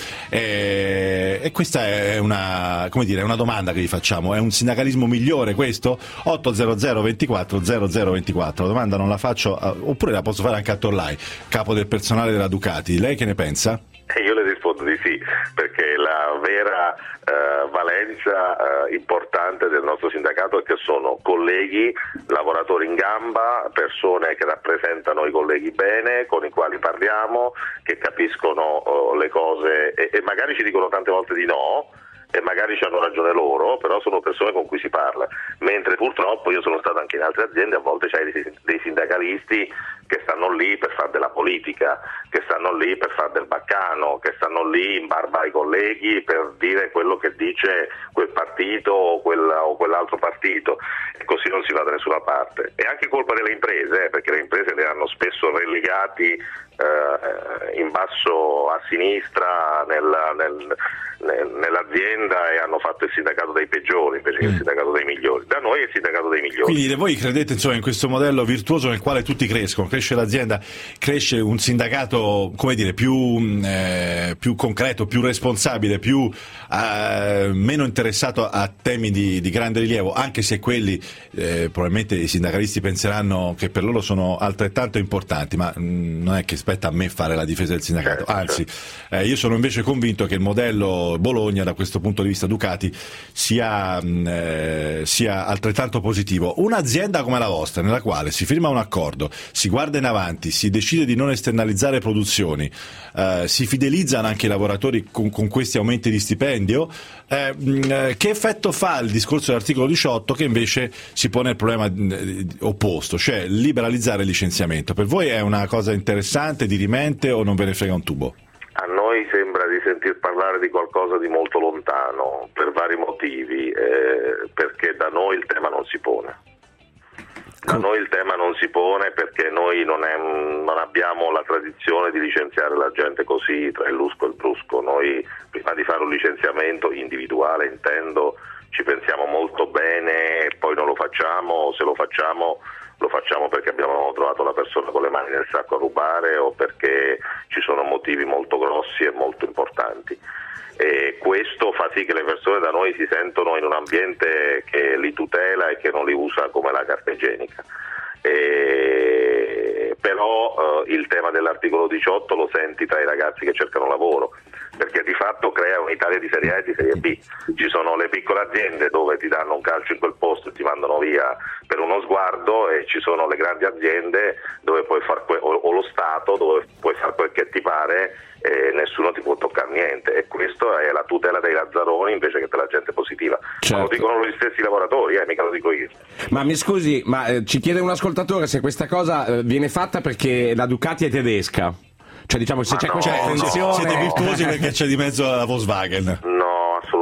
e questa è una domanda che vi facciamo: è un sindacalismo migliore questo? 800 24 0024, la domanda non la faccio oppure la posso fare anche a Torlai, capo del personale della Ducati, lei che ne pensa? Io le rispondo di sì, perché la vera valenza importante del nostro sindacato è che sono colleghi, lavoratori in gamba, persone che rappresentano i colleghi bene, con i quali parliamo, che capiscono le cose e magari ci dicono tante volte di no, e magari ci hanno ragione loro, però sono persone con cui si parla, mentre purtroppo io sono stato anche in altre aziende, a volte c'hai dei sindacalisti che stanno lì per fare della politica, che stanno lì per fare del baccano, che stanno lì in barba ai colleghi per dire quello che dice quel partito o quell'altro partito, e così non si va da nessuna parte. È anche colpa delle imprese, perché le imprese le hanno spesso relegati in basso a sinistra nell'azienda e hanno fatto il sindacato dei peggiori invece che il sindacato dei migliori. Da noi è il sindacato dei migliori. Quindi voi credete insomma in questo modello virtuoso nel quale tutti crescono, cresce l'azienda, cresce un sindacato, come dire, più concreto, più responsabile, più meno interessato a temi di grande rilievo, anche se quelli probabilmente i sindacalisti penseranno che per loro sono altrettanto importanti, ma non è che spetta a me fare la difesa del sindacato, anzi io sono invece convinto che il modello Bologna da questo punto di vista Ducati sia altrettanto positivo. Un'azienda come la vostra, nella quale si firma un accordo, si guarda in avanti, si decide di non esternalizzare produzioni, si fidelizzano anche i lavoratori con questi aumenti di stipendio, che effetto fa il discorso dell'articolo 18 che invece si pone il problema opposto, cioè liberalizzare il licenziamento? Per voi è una cosa interessante, dirimente, o non ve ne frega un tubo? A noi sembra di sentir parlare di qualcosa di molto lontano, per vari motivi, perché da noi il tema non si pone. Da noi il tema non si pone perché noi non abbiamo la tradizione di licenziare la gente così tra il lusco e il brusco. Noi prima di fare un licenziamento individuale, intendo, ci pensiamo molto bene e poi non lo facciamo. Se lo facciamo perché abbiamo trovato la persona con le mani nel sacco a rubare o perché ci sono motivi molto grossi e molto importanti. E questo fa sì che le persone da noi si sentono in un ambiente che li tutela e che non li usa come la carta igienica. Però il tema dell'articolo 18 lo senti tra i ragazzi che cercano lavoro, perché di fatto crea un'Italia di serie A e di serie B. Ci sono le piccole aziende dove ti danno un calcio in quel posto e ti mandano via per uno sguardo, e ci sono le grandi aziende dove puoi far o lo Stato dove puoi fare quel che ti pare e nessuno ti può toccare niente, e questo è la tutela dei lazzaroni invece che della gente positiva. Certo. Ma lo dicono gli stessi lavoratori, mica lo dico io. Ma mi scusi, ci chiede un ascoltatore se questa cosa viene fatta perché la Ducati è tedesca, cioè diciamo se c'è questa attenzione. Siete virtuosi perché c'è di mezzo la Volkswagen. No,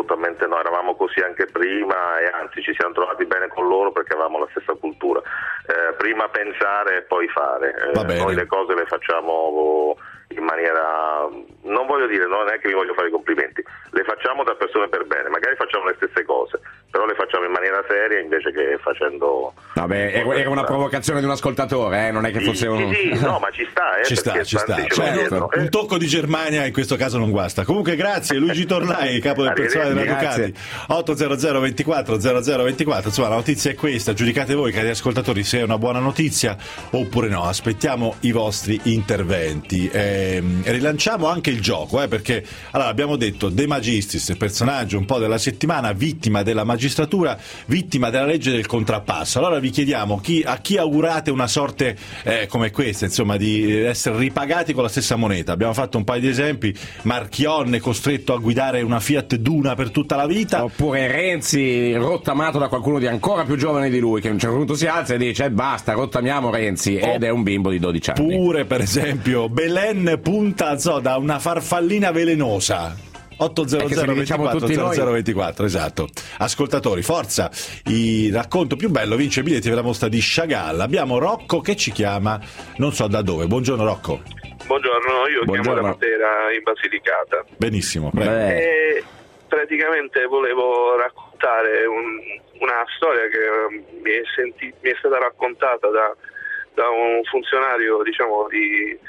assolutamente no, eravamo così anche prima e anzi ci siamo trovati bene con loro perché avevamo la stessa cultura. Prima pensare e poi fare. Noi le cose le facciamo in maniera, non voglio dire, non è che vi voglio fare i complimenti, le facciamo da persone per bene, magari facciamo le stesse cose, però le facciamo in maniera seria invece che facendo... Vabbè, era una provocazione di un ascoltatore, non è che fosse un... Sì, no, ma ci sta, ci sta. Certo. Un tocco di Germania in questo caso non guasta. Comunque grazie Luigi Torlai, capo del personale della Ducati. 800 24 0024, insomma la notizia è questa, giudicate voi cari ascoltatori se è una buona notizia oppure no, aspettiamo i vostri interventi. Rilanciamo anche il gioco, perché allora abbiamo detto De Magistris, personaggio un po' della settimana, vittima della magistratura, vittima della legge del contrappasso. Allora vi chiediamo a chi augurate una sorte come questa, insomma, di essere ripagati con la stessa moneta. Abbiamo fatto un paio di esempi: Marchionne costretto a guidare una Fiat Duna per tutta la vita, oppure Renzi rottamato da qualcuno di ancora più giovane di lui che a un certo punto si alza e dice basta, rottamiamo Renzi, ed è un bimbo di 12 anni. Pure per esempio Belen punta da una farfallina velenosa. 800 24 0024, esatto. Ascoltatori, forza, il racconto più bello vince i biglietti per la mostra di Chagall. Abbiamo Rocco che ci chiama non so da dove. Buongiorno Rocco. Buongiorno, io chiamo da Matera in Basilicata. Benissimo, prego. E praticamente volevo raccontare una storia che mi è stata raccontata da un funzionario, diciamo, di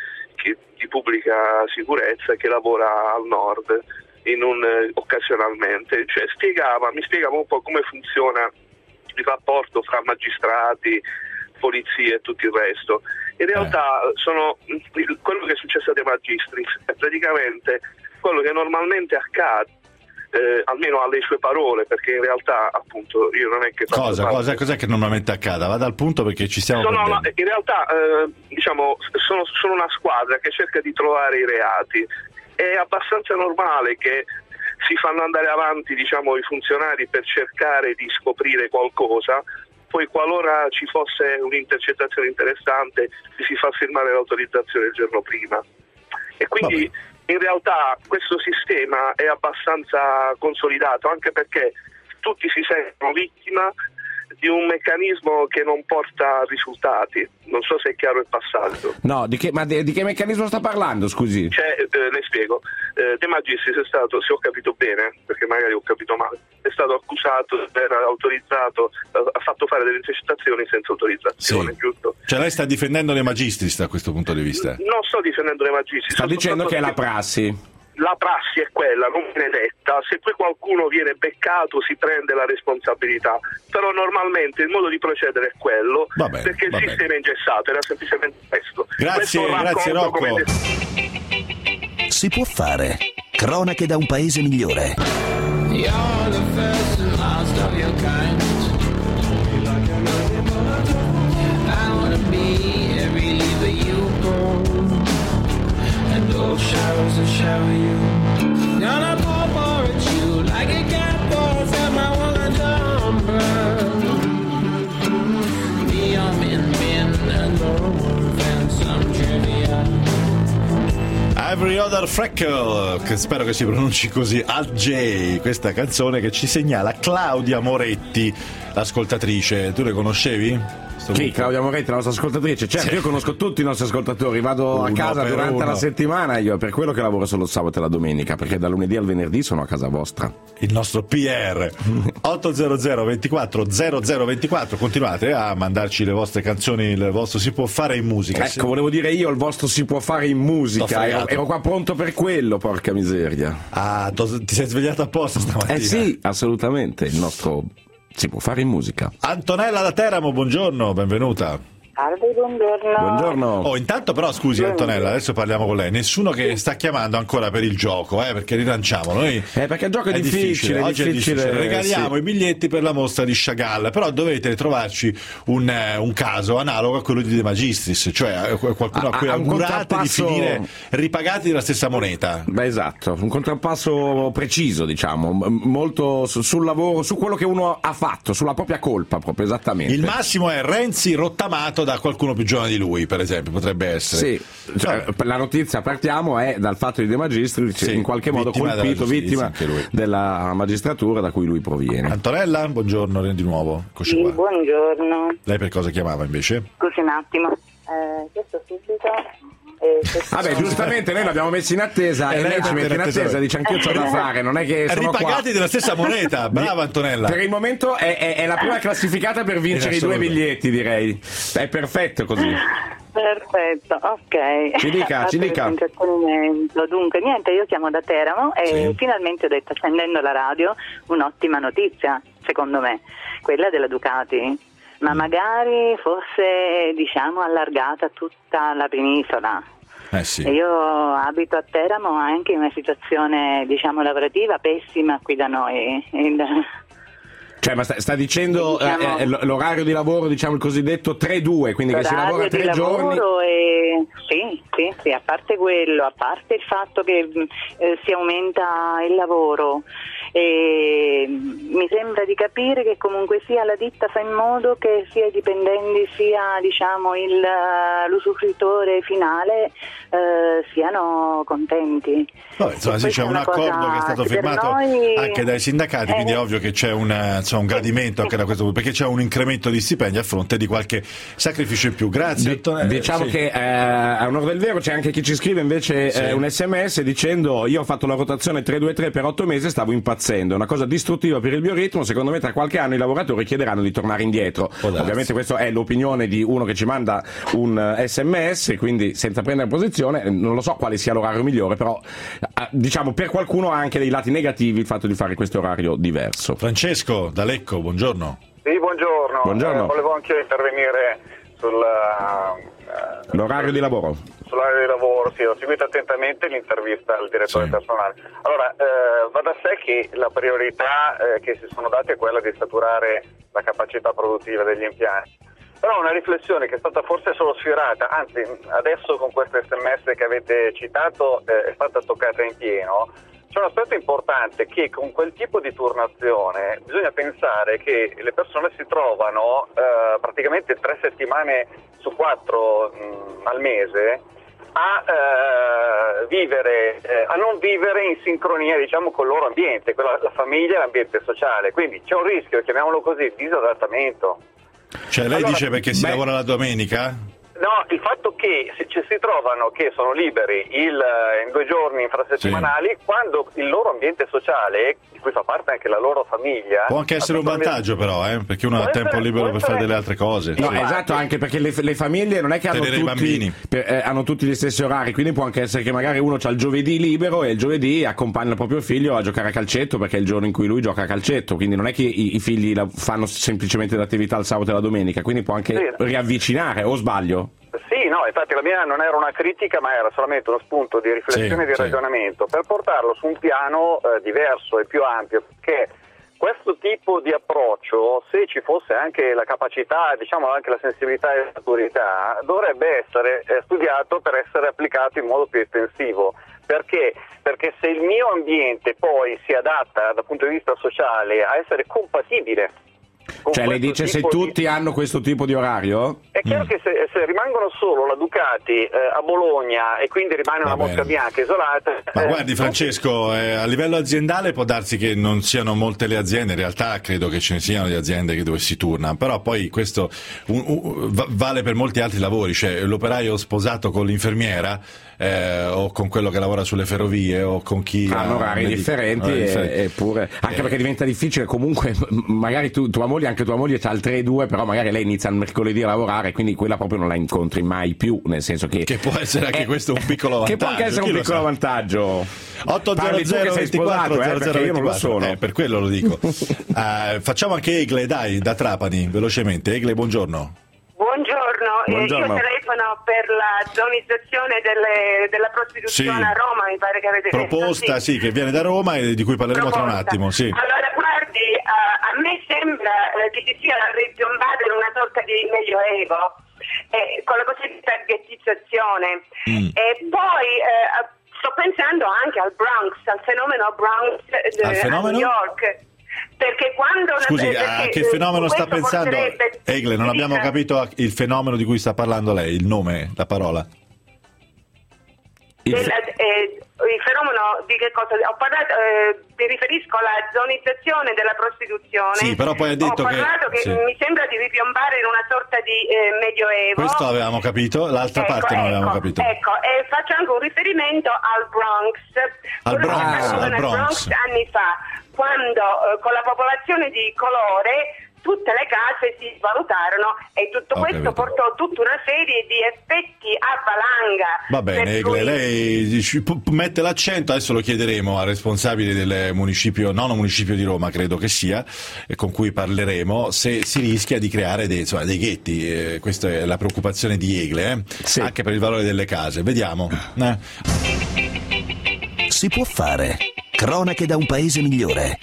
pubblica sicurezza che lavora al nord occasionalmente, cioè mi spiegava un po' come funziona il rapporto fra magistrati, polizia e tutto il resto. In realtà quello che è successo a De Magistris è praticamente quello che normalmente accade, almeno alle sue parole, perché in realtà appunto io non è che cos'è che normalmente accada? Vada al punto perché ci stiamo perdendo. In realtà diciamo sono una squadra che cerca di trovare i reati. È abbastanza normale che si fanno andare avanti, diciamo, i funzionari per cercare di scoprire qualcosa, poi qualora ci fosse un'intercettazione interessante si fa firmare l'autorizzazione il giorno prima. E quindi in realtà questo sistema è abbastanza consolidato, anche perché tutti si sentono vittima di un meccanismo che non porta risultati. Non so se è chiaro il passaggio. No, di che meccanismo sta parlando, scusi? Le spiego. De Magistris è stato, se ho capito bene, perché magari ho capito male, è stato accusato di aver autorizzato, ha fatto fare delle intercettazioni senza autorizzazione, giusto? Cioè lei sta difendendo Le Magistris da questo punto di vista? Non sto difendendo Le Magistris. Sta dicendo che è la prassi. La prassi è quella, non viene detta. Se poi qualcuno viene beccato si prende la responsabilità, però normalmente il modo di procedere è quello, perché il sistema è ingessato, era semplicemente questo. Grazie Rocco. Si può fare. Cronache da un paese migliore. You're the first and last of your kind. I wanna be every leaf that you grow. Those showers that shower you, gonna pour more at you like a cat pours at my woman's umbrella. Be your min and and some trivia. Every Other Freckle, che spero che si pronunci così, Al J, questa canzone che ci segnala Claudia Moretti, l'ascoltatrice. Tu le conoscevi? Chi? Claudia Moretti, la nostra ascoltatrice? Certo, io conosco tutti i nostri ascoltatori, vado a casa durante la settimana, io per quello che lavoro solo il sabato e la domenica, perché dal lunedì al venerdì sono a casa vostra. Il nostro PR 800 24 0024, continuate a mandarci le vostre canzoni, il vostro si può fare in musica. Ecco, volevo dire io, il vostro si può fare in musica, ero qua pronto per quello, porca miseria. Ah, ti sei svegliato apposta stamattina? Sì, assolutamente, il nostro si può fare in musica. Antonella da Teramo, buongiorno, benvenuta. Salve, buongiorno. Intanto però scusi Antonella, adesso parliamo con lei. Nessuno che sta chiamando ancora per il gioco, perché rilanciamo noi. Perché il gioco è difficile. Oggi è difficile. Regaliamo i biglietti per la mostra di Chagall, però dovete trovarci un caso analogo a quello di De Magistris, cioè qualcuno a cui augurate di finire ripagati della stessa moneta. Beh, esatto, un contrappasso preciso, diciamo, molto sul lavoro, su quello che uno ha fatto, sulla propria colpa proprio, esattamente. Il massimo è Renzi rottamato da qualcuno più giovane di lui, per esempio, potrebbe essere. Sì, cioè, la notizia, partiamo, è dal fatto di De Magistris, in qualche modo colpito, vittima della magistratura da cui lui proviene. Antonella, buongiorno di nuovo. Sì, buongiorno. Lei per cosa chiamava invece? Scusi un attimo. Questo subito. Vabbè, giustamente noi l'abbiamo messo in attesa e lei ci mette in attesa, dice anch'io c'ho da fare, non è che sono ripagati qua. della stessa moneta. Brava Antonella. Per il momento è la prima classificata per vincere i 2 biglietti, direi. È perfetto così. Perfetto, ok. Ci dica. Dunque, niente, io chiamo da Teramo e finalmente ho detto, accendendo la radio, un'ottima notizia, secondo me, quella della Ducati. Ma magari fosse, diciamo, allargata a tutta la penisola. Sì. Io abito a Teramo anche in una situazione, diciamo, lavorativa pessima qui da noi. Cioè, ma sta dicendo, diciamo, l'orario di lavoro, diciamo il cosiddetto 3-2, quindi che si lavora 3 giorni. Sì, a parte quello, a parte il fatto che si aumenta il lavoro, e mi sembra di capire che comunque sia la ditta fa in modo che sia i dipendenti sia, diciamo, l'usufruitore finale siano contenti. Insomma, c'è un accordo che è stato firmato anche dai sindacati, quindi è ovvio che c'è un gradimento anche da questo punto, perché c'è un incremento di stipendi a fronte di qualche sacrificio in più. Grazie. Diciamo che a onor del vero c'è anche chi ci scrive invece un SMS dicendo: io ho fatto la rotazione 3-2-3 per 8 mesi e stavo impazzendo, è una cosa distruttiva per il bioritmo, secondo me tra qualche anno i lavoratori chiederanno di tornare indietro. Ovviamente questa è l'opinione di uno che ci manda un SMS, quindi senza prendere posizione, non lo so quale sia l'orario migliore, però diciamo per qualcuno ha anche dei lati negativi il fatto di fare questo orario diverso. Francesco da Lecco, buongiorno. Sì, buongiorno. Volevo anche intervenire l'orario di lavoro. Sull'orario di lavoro, sì, ho seguito attentamente l'intervista al direttore personale. Allora, va da sé che la priorità che si sono date è quella di saturare la capacità produttiva degli impianti. Però una riflessione che è stata forse solo sfiorata, anzi adesso con questo SMS che avete citato è stata toccata in pieno. C'è un aspetto importante che con quel tipo di turnazione bisogna pensare che le persone si trovano praticamente 3 settimane su 4 al mese a non vivere in sincronia, diciamo, con il loro ambiente, con la famiglia e l'ambiente sociale. Quindi c'è un rischio, chiamiamolo così, disadattamento. Cioè lei dice perché si lavora la domenica? No, il fatto che si trovano che sono liberi in 2 giorni infrasettimanali, quando il loro ambiente sociale, di cui fa parte anche la loro famiglia... Può anche essere un vantaggio però, perché uno ha tempo libero per fare delle altre cose. No, esatto, anche perché le famiglie non è che hanno tutti gli stessi orari, quindi può anche essere che magari uno ha il giovedì libero e il giovedì accompagna il proprio figlio a giocare a calcetto perché è il giorno in cui lui gioca a calcetto, quindi non è che i figli fanno semplicemente l'attività il sabato e la domenica, quindi può anche riavvicinare, o sbaglio? Sì, no, infatti la mia non era una critica, ma era solamente uno spunto di riflessione e di ragionamento per portarlo su un piano diverso e più ampio, perché questo tipo di approccio, se ci fosse anche la capacità, diciamo anche la sensibilità e la maturità, dovrebbe essere studiato per essere applicato in modo più estensivo. Perché? Perché se il mio ambiente poi si adatta dal punto di vista sociale a essere compatibile, cioè lei dice se tutti hanno questo tipo di orario? È chiaro che se rimangono solo la Ducati a Bologna e quindi rimane una mosca bianca isolata... Ma guardi Francesco, a livello aziendale può darsi che non siano molte le aziende, in realtà credo che ce ne siano di aziende dove si turna, però poi questo vale per molti altri lavori, cioè l'operaio sposato con l'infermiera o con quello che lavora sulle ferrovie o con chi hanno orari differenti eppure anche perché diventa difficile comunque, magari tua moglie c'ha il 3-2, però magari lei inizia il mercoledì a lavorare, quindi quella proprio non la incontri mai più, nel senso che può essere anche questo un piccolo vantaggio, che può anche essere un piccolo vantaggio. 800 24 perché io non lo sono, per quello lo dico. Facciamo anche Egle, dai, da Trapani velocemente. Egle, buongiorno. Buongiorno. Io telefono per la zonizzazione della prostituzione a Roma, mi pare che avete proposta, sì, che viene da Roma e di cui parleremo tra un attimo. Sì. Allora, guardi, a me sembra che si sia ripiombata in una sorta di medioevo, con la cosiddetta ghettizzazione. E poi sto pensando anche al Bronx, al fenomeno Bronx a New York. Perché quando Scusi, a che fenomeno sta pensando? Egle, non abbiamo capito il fenomeno di cui sta parlando lei, il nome, la parola. Il fenomeno di che cosa? Ho parlato, mi riferisco alla zonizzazione della prostituzione. Sì, però poi ha detto ho parlato che sì. mi sembra di ripiombare in una sorta di medioevo. Questo avevamo capito, l'altra parte non avevamo capito. Ecco, e faccio anche un riferimento al Bronx. Al Bronx anni fa, quando con la popolazione di colore tutte le case si svalutarono e tutto questo portò tutta una serie di effetti a valanga. Va bene, Egle, lei mette l'accento, adesso lo chiederemo al responsabile del nono municipio di Roma, credo che sia, e con cui parleremo, se si rischia di creare dei ghetti. Questa è la preoccupazione di Egle, sì. Anche per il valore delle case. Vediamo. Si può fare. Cronache da un paese migliore.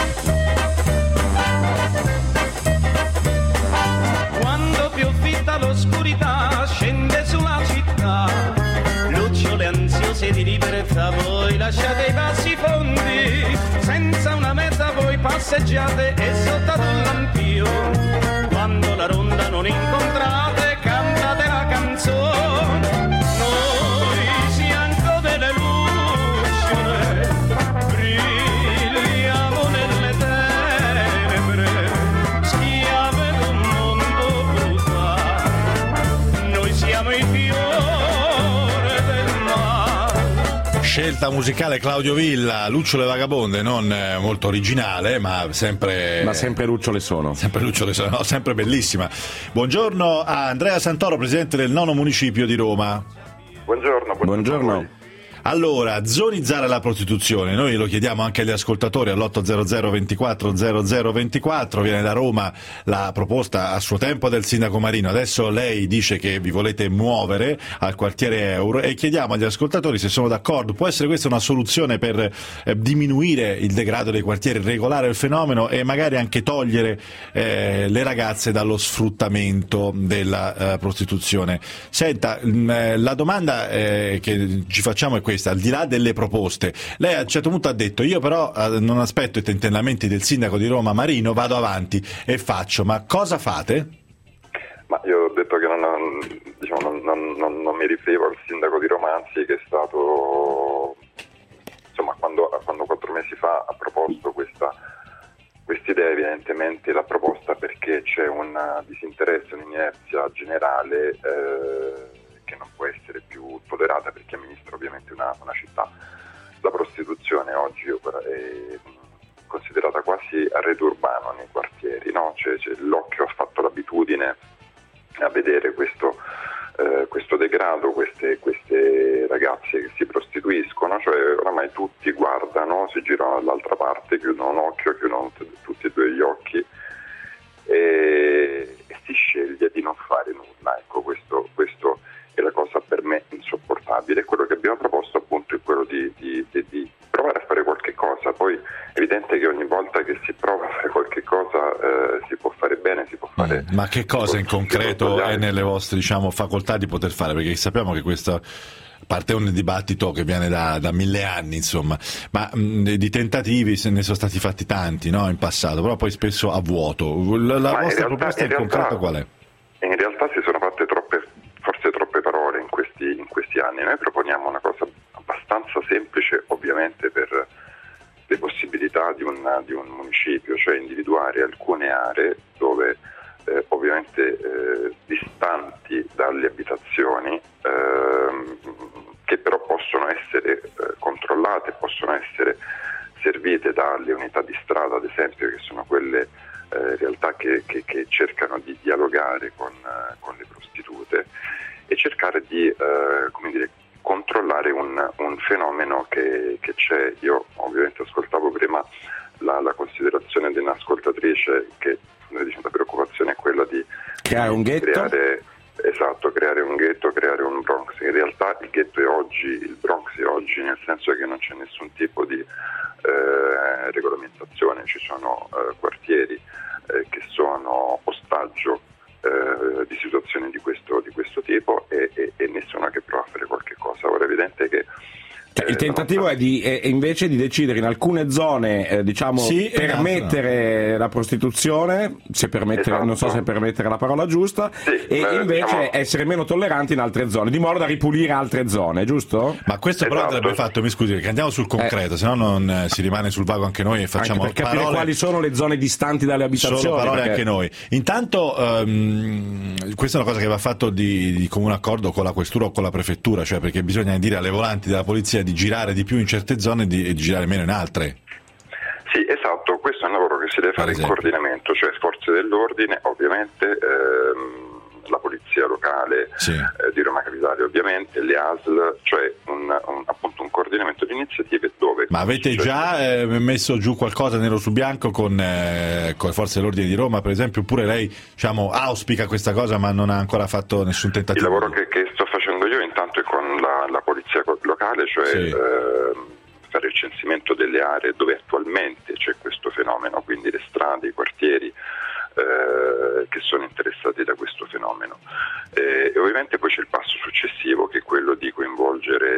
L'oscurità scende sulla città, lucciole ansiose di libertà, voi lasciate i passi fondi, senza una meta voi passeggiate e sotto ad un lampio, quando la ronda non incontrate cantate la canzone, noi siamo delle lucciole, brilliamo nelle tenebre, schiave d'un mondo brutale. Siamo il fiore del mare. Scelta musicale Claudio Villa, Lucciole Vagabonde, non molto originale, ma sempre lucciole sono. Sempre lucciole sono, sempre bellissima. Buongiorno a Andrea Santoro, presidente del nono municipio di Roma. Buongiorno. Allora, zonizzare la prostituzione, noi lo chiediamo anche agli ascoltatori all'800 24 0024, viene da Roma la proposta a suo tempo del sindaco Marino, adesso lei dice che vi volete muovere al quartiere Euro e chiediamo agli ascoltatori se sono d'accordo, può essere questa una soluzione per diminuire il degrado dei quartieri, regolare il fenomeno e magari anche togliere le ragazze dallo sfruttamento della prostituzione. Senta, la domanda che ci facciamo è questa. Al di là delle proposte, lei a un certo punto ha detto io però non aspetto i tentennamenti del sindaco di Roma Marino, vado avanti e faccio, ma cosa fate? Ma io ho detto che non mi riferivo al sindaco di Roma, anzi che è stato, insomma, quando 4 mesi fa ha proposto quest'idea, evidentemente l'ha proposta perché c'è un disinteresse, un'inerzia generale che non può essere più tollerata perché amministra ovviamente una città. La prostituzione oggi è considerata quasi arredo urbano nei quartieri, no? Cioè, l'occhio ha fatto l'abitudine a vedere questo degrado, queste ragazze che si prostituiscono, cioè oramai tutti guardano, si girano dall'altra parte, chiudono un occhio, chiudono tutti e due gli occhi e si sceglie di non fare nulla. Ecco, questo è la cosa per me insopportabile. Quello che abbiamo proposto appunto è quello di provare a fare qualche cosa. Poi è evidente che ogni volta che si prova a fare qualche cosa si può fare bene, si può fare. Ma che cosa in concreto è nelle vostre facoltà di poter fare? Perché sappiamo che questa parte è un dibattito che viene da 1000 anni, insomma, ma di tentativi se ne sono stati fatti tanti, no, in passato, però poi spesso a vuoto. La vostra proposta in concreto qual è? In realtà si sono fatte forse troppe parole in questi anni. Noi proponiamo una cosa abbastanza semplice, ovviamente per le possibilità di un municipio, cioè individuare alcune aree dove ovviamente distanti dalle abitazioni, che però possono essere controllate, possono essere servite dalle unità di strada, ad esempio, che sono quelle realtà che cercano di dialogare con le prostitute e cercare di controllare un fenomeno che c'è. Io ovviamente ascoltavo prima la considerazione di un'ascoltatrice che la preoccupazione è quella di creare un ghetto. Creare un ghetto, creare un Bronx. In realtà il ghetto è oggi, il Bronx è oggi, nel senso che non c'è nessun tipo di regolamentazione, ci sono quartieri che sono ostaggio di situazioni di questo tipo e nessuno che prova a fare qualche cosa. Ora è evidente che Cioè, il tentativo è invece di decidere in alcune zone, permettere la prostituzione, se permettere, non so se permettere la parola giusta, e invece essere meno tolleranti in altre zone, di modo da ripulire altre zone, giusto? Ma questo però andrebbe fatto, mi scusi, perché andiamo sul concreto, se no non si rimane sul vago anche noi e facciamo anche per capire parole, quali sono le zone distanti dalle abitazioni. solo parole perché... anche noi. Intanto questa è una cosa che va fatto di comune accordo con la questura o con la prefettura, cioè perché bisogna dire alle volanti della polizia di girare di più in certe zone e di girare meno in altre. Sì, esatto, questo è un lavoro che si deve fare in coordinamento, cioè forze dell'ordine, ovviamente, la polizia locale di Roma Capitale, ovviamente, le ASL, cioè appunto un coordinamento di iniziative dove... Ma avete già messo giù qualcosa nero su bianco con le forze dell'ordine di Roma, per esempio, oppure lei auspica questa cosa ma non ha ancora fatto nessun tentativo? Il lavoro che sto facendo io intanto è con la polizia locale, cioè fare il censimento delle aree dove attualmente c'è questo fenomeno, quindi le strade, i quartieri che sono interessati da questo fenomeno, e ovviamente poi c'è il passo successivo che è quello di coinvolgere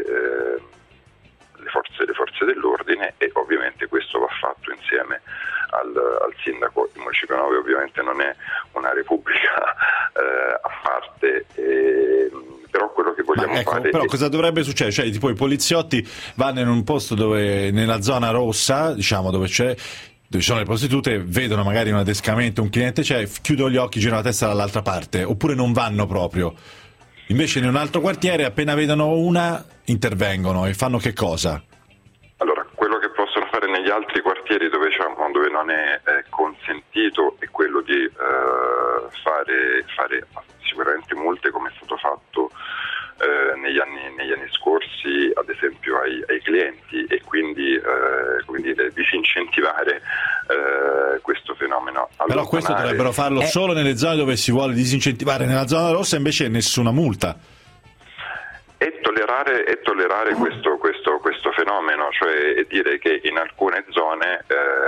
le forze dell'ordine, e ovviamente questo va fatto insieme al sindaco. Il Municipio 9 ovviamente non è una repubblica a parte, però quello che vogliamo fare... Però cosa dovrebbe succedere? Cioè, tipo i poliziotti vanno in un posto nella zona rossa, diciamo, dove ci sono le prostitute, vedono magari un adescamento, un cliente, chiudono gli occhi, girano la testa dall'altra parte, oppure non vanno proprio. Invece in un altro quartiere, appena vedono una, intervengono e fanno che cosa? Allora, quello che possono fare negli altri quartieri dove non è consentito è quello di fare sicuramente multe, come è stato fatto negli anni scorsi, ad esempio ai clienti, e quindi disincentivare questo fenomeno. Però questo dovrebbero farlo solo nelle zone dove si vuole disincentivare, nella zona rossa invece nessuna multa. E tollerare questo fenomeno, cioè dire che in alcune zone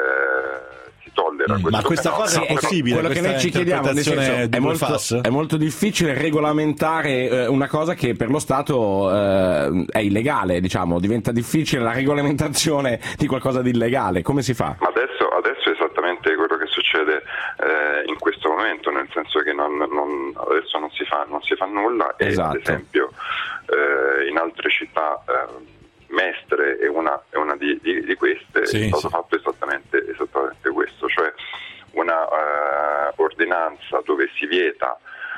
si tollera questo ma questa fenomeno. cosa è possibile? Quello che noi ci chiediamo, nel senso, è molto difficile regolamentare una cosa che per lo Stato è illegale, diciamo, diventa difficile la regolamentazione di qualcosa di illegale. Come si fa? Ma adesso è esattamente quello che succede in questo momento, nel senso che adesso non si fa nulla, esatto. E ad esempio in altre città, Mestre è una di queste, è stato fatto esattamente questo, cioè una ordinanza dove si vieta,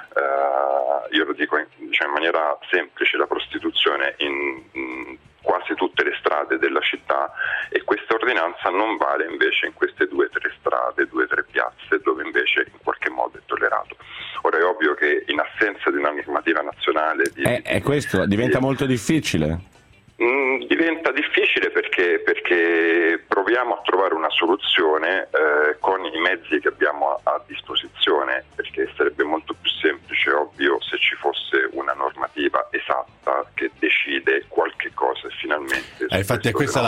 io lo dico in maniera semplice, la prostituzione in quasi tutte le strade della città, e questa ordinanza non vale invece in queste 2 o 3 strade, 2 o 3 piazze dove invece in qualche modo è tollerato. Ora è ovvio che in assenza di una normativa nazionale questo diventa molto difficile. Diventa difficile perché proviamo a trovare una soluzione con i mezzi che abbiamo a disposizione, perché sarebbe molto più semplice, ovvio, se ci fosse una normativa esatta che decide qualche cosa e finalmente... infatti è questa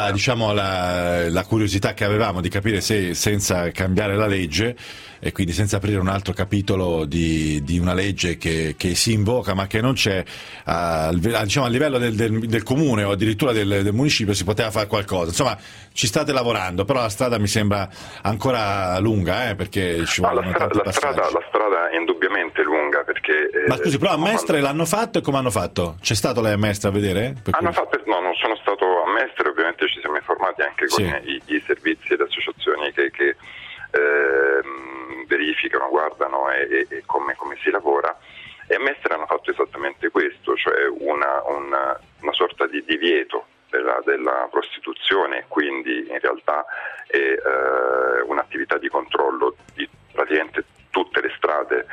la curiosità che avevamo, di capire se senza cambiare la legge, e quindi senza aprire un altro capitolo di una legge che si invoca ma che non c'è, a livello del comune o addirittura del municipio, si poteva fare qualcosa. Insomma, ci state lavorando, però la strada mi sembra ancora lunga, perché ci vogliono tanti passaggi. La strada è indubbiamente lunga, perché... Ma scusi, però a Mestre l'hanno fatto, e come hanno fatto? C'è stato lei a Mestre a vedere? No, non sono stato a Mestre, ovviamente ci siamo informati anche con i servizi e le associazioni che verificano, guardano e come si lavora, e a Mestre hanno fatto esattamente questo, cioè una sorta di divieto della prostituzione, quindi in realtà è un'attività di controllo di praticamente tutte le strade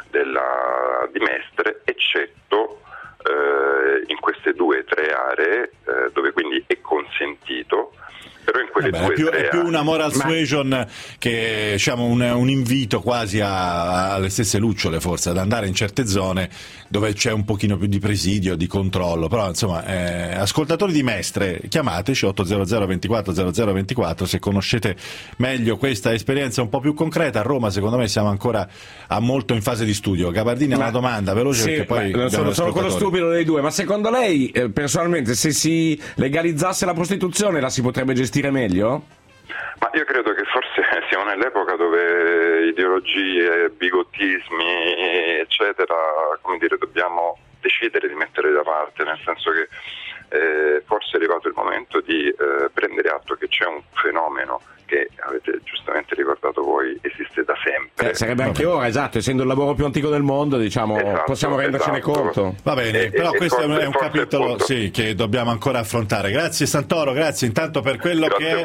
di Mestre, eccetto in queste 2 o 3 aree dove quindi è consentito, però in quelle È più una moral suasion che, diciamo, un invito quasi alle stesse lucciole, forse, ad andare in certe zone dove c'è un pochino più di presidio, di controllo. Però insomma, ascoltatori di Mestre, chiamateci 800 24 0024 se conoscete meglio questa esperienza un po' più concreta. A Roma secondo me siamo ancora molto in fase di studio. Gabardini ha una domanda veloce, sì, perché poi sono quello stupido dei due, ma secondo lei personalmente, se si legalizzasse la prostituzione, la si potrebbe gestire meglio? Ma io credo che forse siamo nell'epoca dove ideologie, bigottismi, eccetera, come dire, dobbiamo decidere di mettere da parte, nel senso che forse è arrivato il momento di prendere atto che c'è un fenomeno che, avete giustamente ricordato voi, esiste da sempre. Sarebbe anche ora, esatto, essendo il lavoro più antico del mondo, diciamo, possiamo rendercene conto. Va bene, però questo è un capitolo che dobbiamo ancora affrontare. Grazie Santoro, grazie intanto per quello che è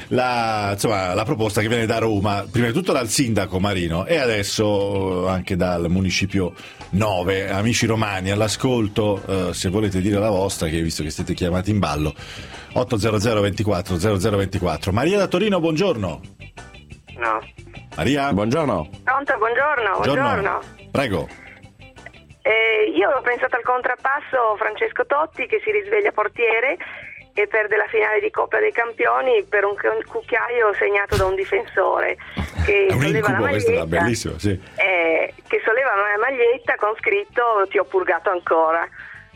la proposta che viene da Roma, prima di tutto dal sindaco Marino e adesso anche dal municipio 9. Amici romani all'ascolto, se volete dire la vostra, che visto che siete chiamati in ballo, 800 24 0024. Maria da Torino, buongiorno. No. Maria? Buongiorno. Pronto, buongiorno. Prego. Io ho pensato al contrappasso Francesco Totti che si risveglia portiere e perde la finale di Coppa dei Campioni per un cucchiaio segnato da un difensore che è un solleva incubo, la questo maglietta, era bellissimo, sì. Che solleva la maglietta con scritto "ti ho purgato ancora".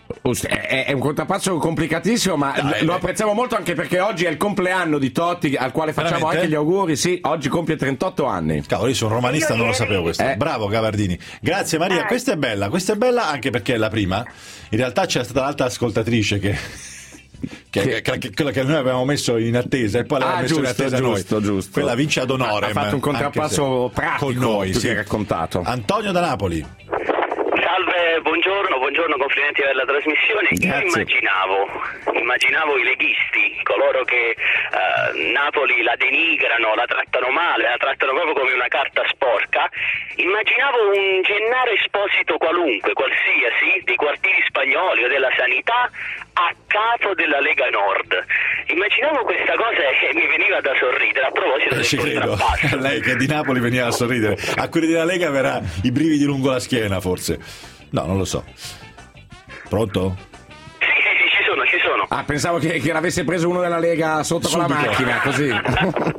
È un contrappasso complicatissimo, ma lo apprezziamo molto anche perché oggi è il compleanno di Totti, al quale facciamo veramente? anche gli auguri. Sì, oggi compie 38 anni. Cavolo, io sono romanista, non lo sapevo questo. Bravo Gavardini. Grazie Maria, questa è bella anche perché è la prima. In realtà c'è stata l'altra ascoltatrice quella che noi avevamo messo in attesa e poi l'aveva messo in attesa noi. Giusto. Quella vince ad onore. Ha fatto un contrappasso pratico con noi, più che raccontato. Antonio da Napoli. Salve, buongiorno, complimenti per la trasmissione. Grazie. Io immaginavo i leghisti, coloro che Napoli la denigrano, la trattano male, la trattano proprio come una carta sporca. Immaginavo un Gennaro Esposito qualsiasi, dei quartieri spagnoli o della sanità, a capo della Lega Nord. Immaginavo questa cosa e mi veniva da sorridere. A proposito del contrappasso. Lei che è di Napoli veniva a sorridere. A quelli della Lega verrà i brividi lungo la schiena, forse. No, non lo so. Pronto? Sì, ci sono. Ah, pensavo che l'avesse preso uno della Lega sotto con la macchina, così. No,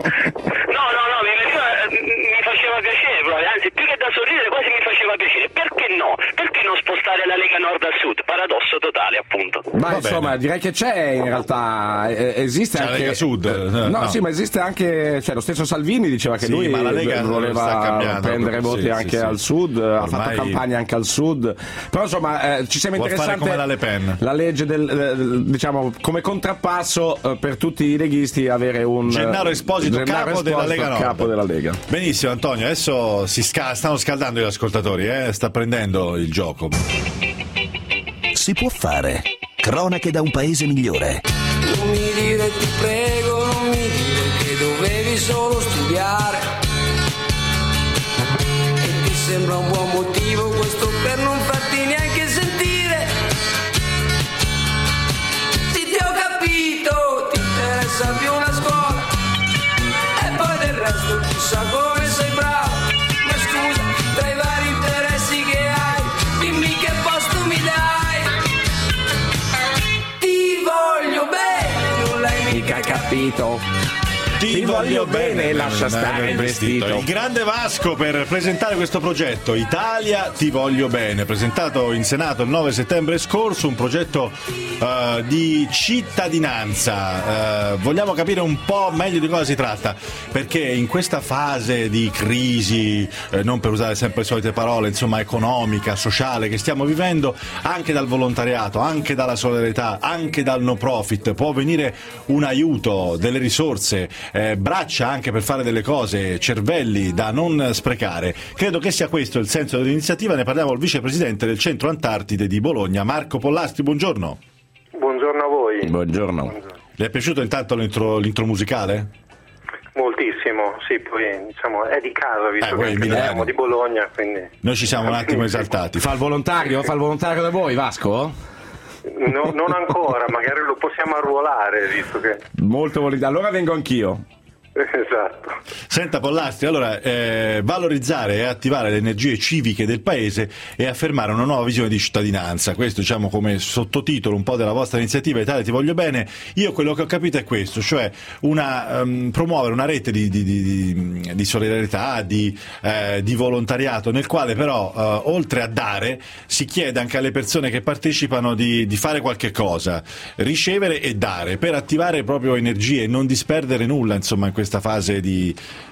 mi faceva piacere, anzi più che da sorridere quasi mi faceva piacere. Perché no? Perché non spostare la Lega Nord a Sud? Paradosso totale, appunto. Ma insomma, direi che c'è in realtà, esiste anche la Lega Sud. No, sì, ma esiste anche, lo stesso Salvini diceva che lui ma la Lega voleva prendere voti anche al Sud, ha fatto campagna anche al Sud. Però insomma, ci sembra interessante come la Le Pen. La legge diciamo come contrappasso per tutti i leghisti avere un Gennaro Esposito, capo della Lega Nord. Capo della Lega. Benissimo Antonio, adesso stanno scaldando gli ascoltatori, sta prendendo il gioco. Si può fare. Cronache da un paese migliore. Non mi dire, ti prego, non mi dire che dovevi solo studiare. E ti sembra un buon motivo questo per non farti neanche sentire. Sì, ti ho capito, ti interessa più la scuola. E poi del resto chissà come sei bravo. Ma scusa, tra i vari interessi che hai, dimmi che posto mi dai. Ti voglio bene, non l'hai mica capito. Ti voglio bene, lascia stare il vestito. Il grande Vasco per presentare questo progetto Italia ti voglio bene, presentato in Senato il 9 settembre scorso, un progetto di cittadinanza. Vogliamo capire un po' meglio di cosa si tratta, perché in questa fase di crisi, non per usare sempre le solite parole, insomma economica, sociale che stiamo vivendo, anche dal volontariato, anche dalla solidarietà, anche dal no profit può venire un aiuto, delle risorse, braccia anche per fare delle cose, cervelli da non sprecare. Credo che sia questo il senso dell'iniziativa. Ne parliamo al vicepresidente del Centro Antartide di Bologna, Marco Pollastri. Buongiorno. Buongiorno a voi. Buongiorno. Le è piaciuto intanto l'intro musicale? Moltissimo, sì, poi diciamo è di casa, visto che siamo di Bologna, quindi noi ci siamo un attimo esaltati. Fa il volontario da voi, Vasco? No, non ancora, magari lo possiamo arruolare, visto che... Molto volentieri, allora vengo anch'io. Esatto. Senta Pollastri, allora valorizzare e attivare le energie civiche del paese e affermare una nuova visione di cittadinanza, questo diciamo come sottotitolo un po' della vostra iniziativa Italia ti voglio bene. Io quello che ho capito è questo, cioè promuovere una rete di solidarietà, di volontariato, nel quale però oltre a dare si chiede anche alle persone che partecipano di fare qualche cosa, ricevere e dare, per attivare proprio energie e non disperdere nulla, insomma, in questa fase di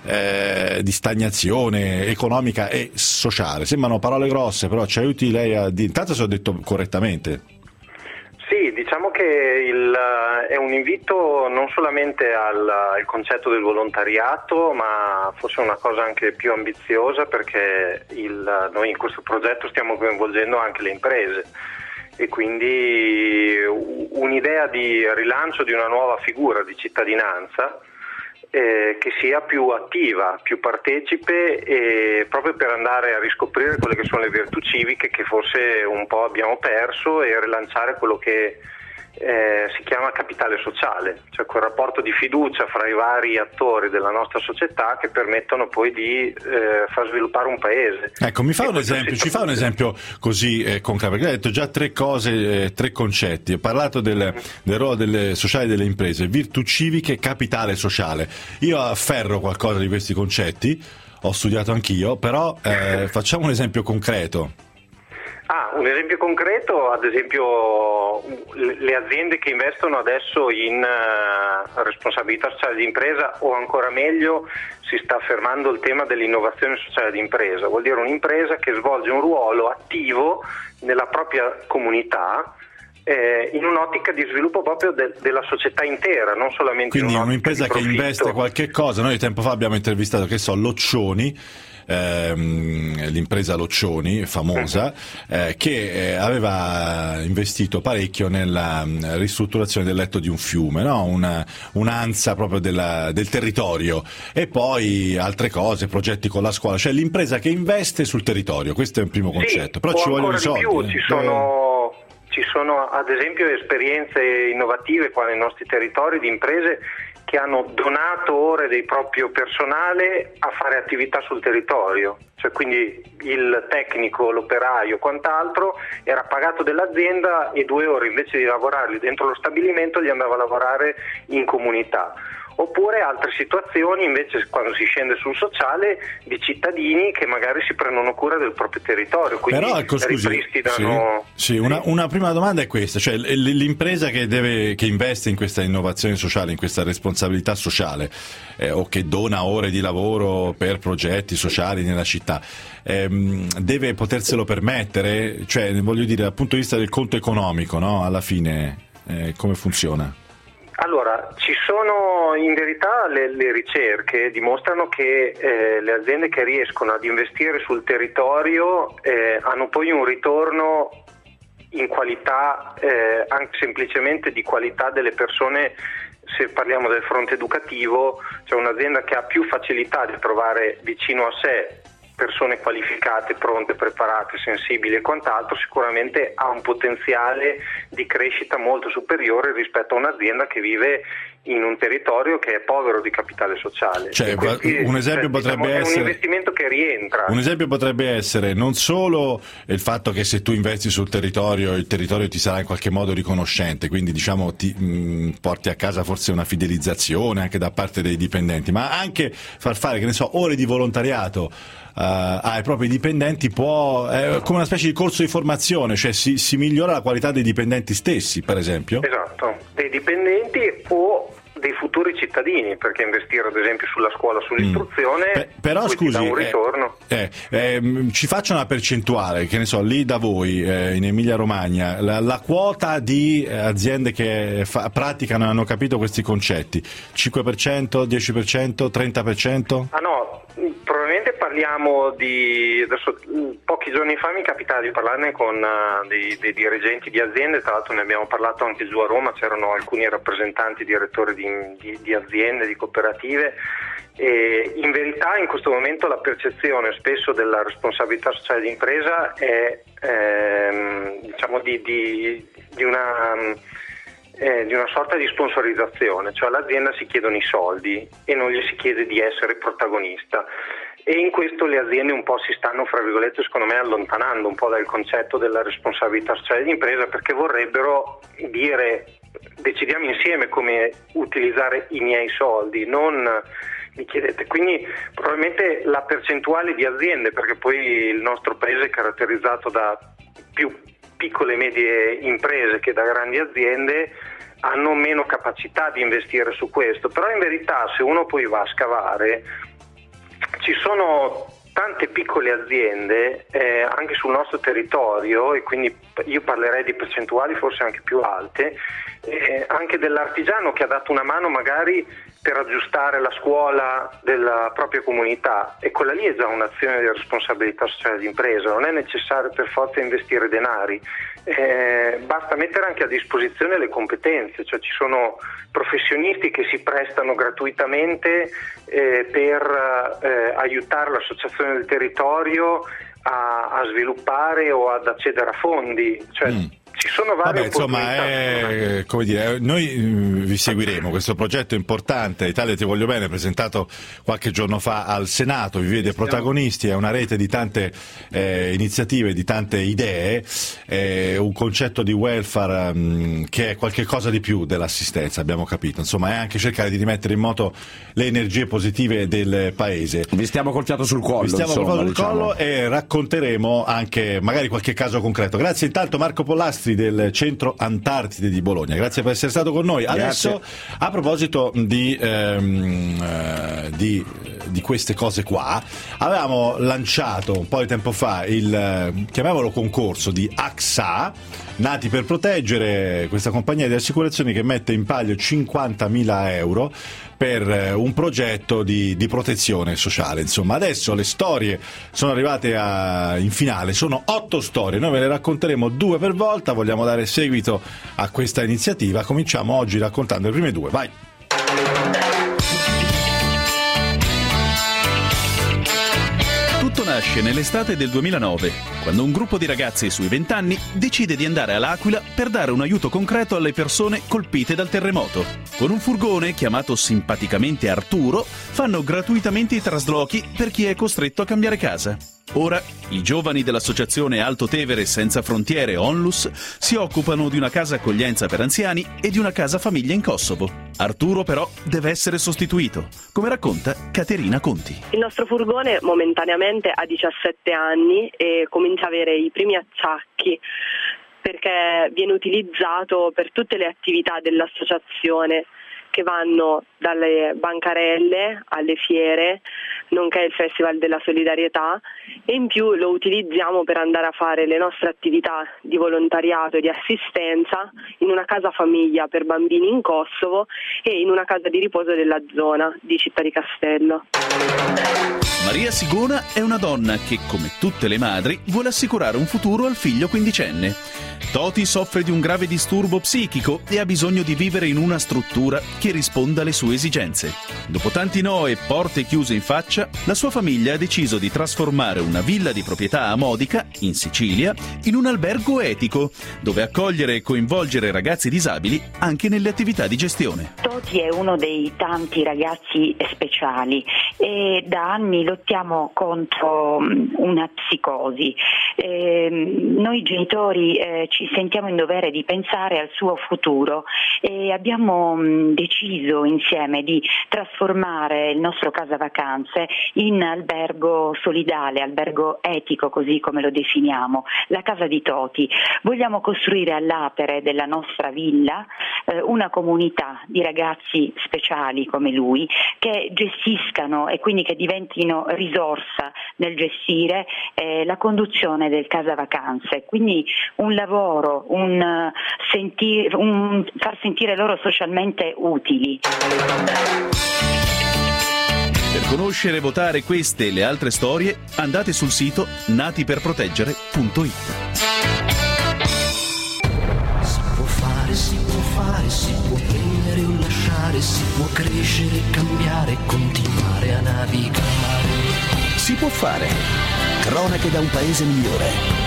stagnazione economica e sociale. Sembrano parole grosse, però ci aiuti lei a dire, intanto se ho detto correttamente. Sì, diciamo che è un invito non solamente al concetto del volontariato, ma forse una cosa anche più ambiziosa, perché noi in questo progetto stiamo coinvolgendo anche le imprese, e quindi un'idea di rilancio di una nuova figura di cittadinanza che sia più attiva, più partecipe, proprio per andare a riscoprire quelle che sono le virtù civiche che forse un po' abbiamo perso, e rilanciare quello che si chiama capitale sociale, cioè quel rapporto di fiducia fra i vari attori della nostra società che permettono poi di far sviluppare un paese. Ecco, ci fa un esempio così concreto, perché hai detto già tre cose, tre concetti. Ho parlato del ruolo sociale delle imprese, virtù civiche, capitale sociale. Io afferro qualcosa di questi concetti, ho studiato anch'io, però facciamo un esempio concreto. Un esempio concreto, ad esempio le aziende che investono adesso in responsabilità sociale di impresa, o ancora meglio si sta affermando il tema dell'innovazione sociale di impresa. Vuol dire un'impresa che svolge un ruolo attivo nella propria comunità, in un'ottica di sviluppo proprio della società intera, non solamente quindi in un'impresa che investe qualche cosa. Noi tempo fa abbiamo intervistato, Loccioni, l'impresa Loccioni famosa, che aveva investito parecchio nella ristrutturazione del letto di un fiume, no? Un'ansa proprio del territorio, e poi altre cose, progetti con la scuola, cioè l'impresa che investe sul territorio. Questo è un primo concetto, però ci vogliono i soldi. Ci sono ad esempio esperienze innovative qua nei nostri territori di imprese che hanno donato ore del proprio personale a fare attività sul territorio, cioè quindi il tecnico, l'operaio, quant'altro era pagato dall'azienda, e 2 ore invece di lavorarli dentro lo stabilimento gli andava a lavorare in comunità. Oppure altre situazioni invece, quando si scende sul sociale, di cittadini che magari si prendono cura del proprio territorio, quindi però, ecco, scusi, ripristinano... Una prima domanda è questa, cioè l'impresa che investe in questa innovazione sociale, in questa responsabilità sociale, o che dona ore di lavoro per progetti sociali nella città, deve poterselo permettere? Cioè, voglio dire, dal punto di vista del conto economico, no? Alla fine come funziona? Allora, ci sono in verità le ricerche dimostrano che le aziende che riescono ad investire sul territorio hanno poi un ritorno in qualità, anche semplicemente di qualità delle persone. Se parliamo del fronte educativo, cioè un'azienda che ha più facilità di trovare vicino a sé persone qualificate, pronte, preparate, sensibili e quant'altro, sicuramente ha un potenziale di crescita molto superiore rispetto a un'azienda che vive in un territorio che è povero di capitale sociale. Cioè, un esempio potrebbe essere, è un investimento che rientra. Un esempio potrebbe essere non solo il fatto che se tu investi sul territorio, il territorio ti sarà in qualche modo riconoscente, quindi diciamo ti porti a casa forse una fidelizzazione anche da parte dei dipendenti, ma anche far fare, che ne so, ore di volontariato ai propri dipendenti come una specie di corso di formazione, cioè si migliora la qualità dei dipendenti stessi, per esempio. Esatto, dei dipendenti o dei futuri cittadini, perché investire ad esempio sulla scuola, sull'istruzione, però scusi, dà un ritorno. Ci faccia una percentuale, che ne so, lì da voi in Emilia Romagna, la quota di aziende che praticano e hanno capito questi concetti, 5%, 10%, 30%? No, probabilmente parliamo di adesso, pochi giorni fa mi capitava di parlarne con dei dirigenti di aziende, tra l'altro ne abbiamo parlato anche giù a Roma, c'erano alcuni rappresentanti, direttori di aziende, di cooperative, e in verità in questo momento la percezione spesso della responsabilità sociale di impresa è diciamo di una sorta di sponsorizzazione, cioè all'azienda si chiedono i soldi e non gli si chiede di essere protagonista, e in questo le aziende un po' si stanno, fra virgolette, secondo me allontanando un po' dal concetto della responsabilità sociale di impresa, perché vorrebbero dire decidiamo insieme come utilizzare i miei soldi, non mi chiedete. Quindi probabilmente la percentuale di aziende, perché poi il nostro paese è caratterizzato da più piccole e medie imprese che da grandi aziende, hanno meno capacità di investire su questo, però in verità se uno poi va a scavare ci sono tante piccole aziende anche sul nostro territorio, e quindi io parlerei di percentuali forse anche più alte, anche dell'artigiano che ha dato una mano magari per aggiustare la scuola della propria comunità, e quella lì è già un'azione di responsabilità sociale di impresa, non è necessario per forza investire denari, basta mettere anche a disposizione le competenze, cioè ci sono professionisti che si prestano gratuitamente per aiutare l'associazione del territorio a sviluppare o ad accedere a fondi, cioè ci sono varie opportunità. Come dire, noi vi seguiremo, questo progetto importante, Italia Ti Voglio Bene, presentato qualche giorno fa al Senato, vi vede protagonisti, è una rete di tante iniziative, di tante idee, un concetto di welfare che è qualche cosa di più dell'assistenza, abbiamo capito, insomma è anche cercare di rimettere in moto le energie positive del paese. Vi stiamo col fiato sul collo, collo e racconteremo anche magari qualche caso concreto. Grazie intanto Marco Pollastri del Centro Antartide di Bologna, grazie per essere stato con noi. Adesso a proposito di queste cose qua, avevamo lanciato un po' di tempo fa il chiamiamolo concorso di AXA, Nati per Proteggere, questa compagnia di assicurazioni che mette in palio 50.000 euro per un progetto di protezione sociale. Insomma, adesso le storie sono arrivate in finale, sono 8 storie, noi ve le racconteremo 2 per volta, vogliamo dare seguito a questa iniziativa, cominciamo oggi raccontando le prime 2, vai! Tutto nasce nell'estate del 2009, quando un gruppo di ragazzi sui 20 anni decide di andare all'Aquila per dare un aiuto concreto alle persone colpite dal terremoto. Con un furgone, chiamato simpaticamente Arturo, fanno gratuitamente i traslochi per chi è costretto a cambiare casa. Ora, i giovani dell'associazione Alto Tevere Senza Frontiere Onlus si occupano di una casa accoglienza per anziani e di una casa famiglia in Kosovo. Arturo però deve essere sostituito, come racconta Caterina Conti. Il nostro furgone momentaneamente ha 17 anni e comincia a avere i primi acciacchi, perché viene utilizzato per tutte le attività dell'associazione, che vanno dalle bancarelle alle fiere, nonché il Festival della Solidarietà, e in più lo utilizziamo per andare a fare le nostre attività di volontariato e di assistenza in una casa famiglia per bambini in Kosovo e in una casa di riposo della zona di Città di Castello. Maria Sigona è una donna che, come tutte le madri, vuole assicurare un futuro al figlio quindicenne. Toti soffre di un grave disturbo psichico e ha bisogno di vivere in una struttura che risponda alle sue esigenze. Dopo tanti no e porte chiuse in faccia, la sua famiglia ha deciso di trasformare una villa di proprietà a Modica, in Sicilia, in un albergo etico, dove accogliere e coinvolgere ragazzi disabili anche nelle attività di gestione. Toti è uno dei tanti ragazzi speciali e da anni lottiamo contro una psicosi. Noi genitori ci sentiamo in dovere di pensare al suo futuro e abbiamo deciso insieme di trasformare il nostro casa vacanze in albergo solidale, albergo etico, così come lo definiamo, la casa di Toti. Vogliamo costruire all'atere della nostra villa una comunità di ragazzi speciali come lui che gestiscano e quindi che diventino risorsa nel gestire la conduzione del casa vacanze, quindi un lavoro, un far sentire loro socialmente utili. Per conoscere e votare queste e le altre storie, andate sul sito natiperproteggere.it. Si può fare, si può prendere o lasciare, si può crescere, cambiare, continuare a navigare. Si può fare. Cronache da un paese migliore.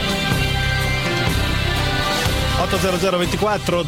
800 24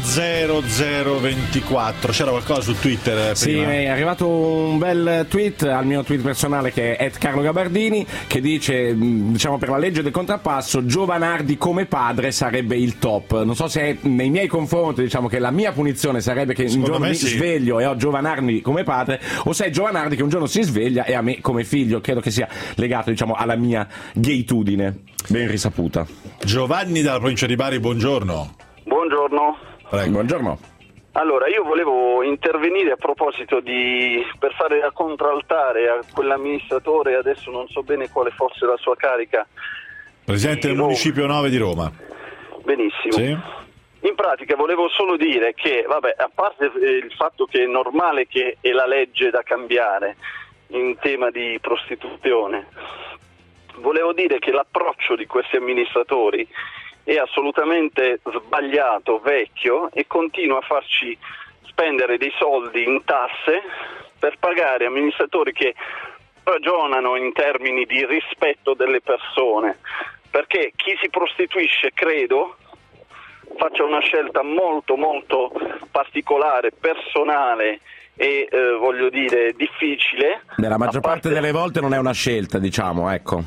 0024. C'era qualcosa su Twitter prima? Sì, è arrivato un bel tweet al mio tweet personale che è @Carlo Gabardini, che dice, diciamo, per la legge del contrappasso Giovanardi come padre sarebbe il top. Non so se è nei miei confronti, diciamo, che la mia punizione sarebbe che un giorno mi sveglio e ho Giovanardi come padre, o se è Giovanardi che un giorno si sveglia e ha me come figlio. Credo che sia legato, diciamo, alla mia gaytudine ben risaputa. Giovanni dalla provincia di Bari, buongiorno. Buongiorno. Prego. Buongiorno. Allora, io volevo intervenire a proposito per fare da contraltare a quell'amministratore, adesso non so bene quale fosse la sua carica. Presidente del municipio 9 di Roma. Benissimo. Sì. In pratica volevo solo dire che, vabbè, a parte il fatto che è normale che è la legge da cambiare in tema di prostituzione, volevo dire che l'approccio di questi amministratori è assolutamente sbagliato, vecchio, e continua a farci spendere dei soldi in tasse per pagare amministratori che ragionano in termini di rispetto delle persone, perché chi si prostituisce, credo, faccia una scelta molto molto particolare, personale e voglio dire difficile. Nella maggior parte delle volte non è una scelta, diciamo, ecco.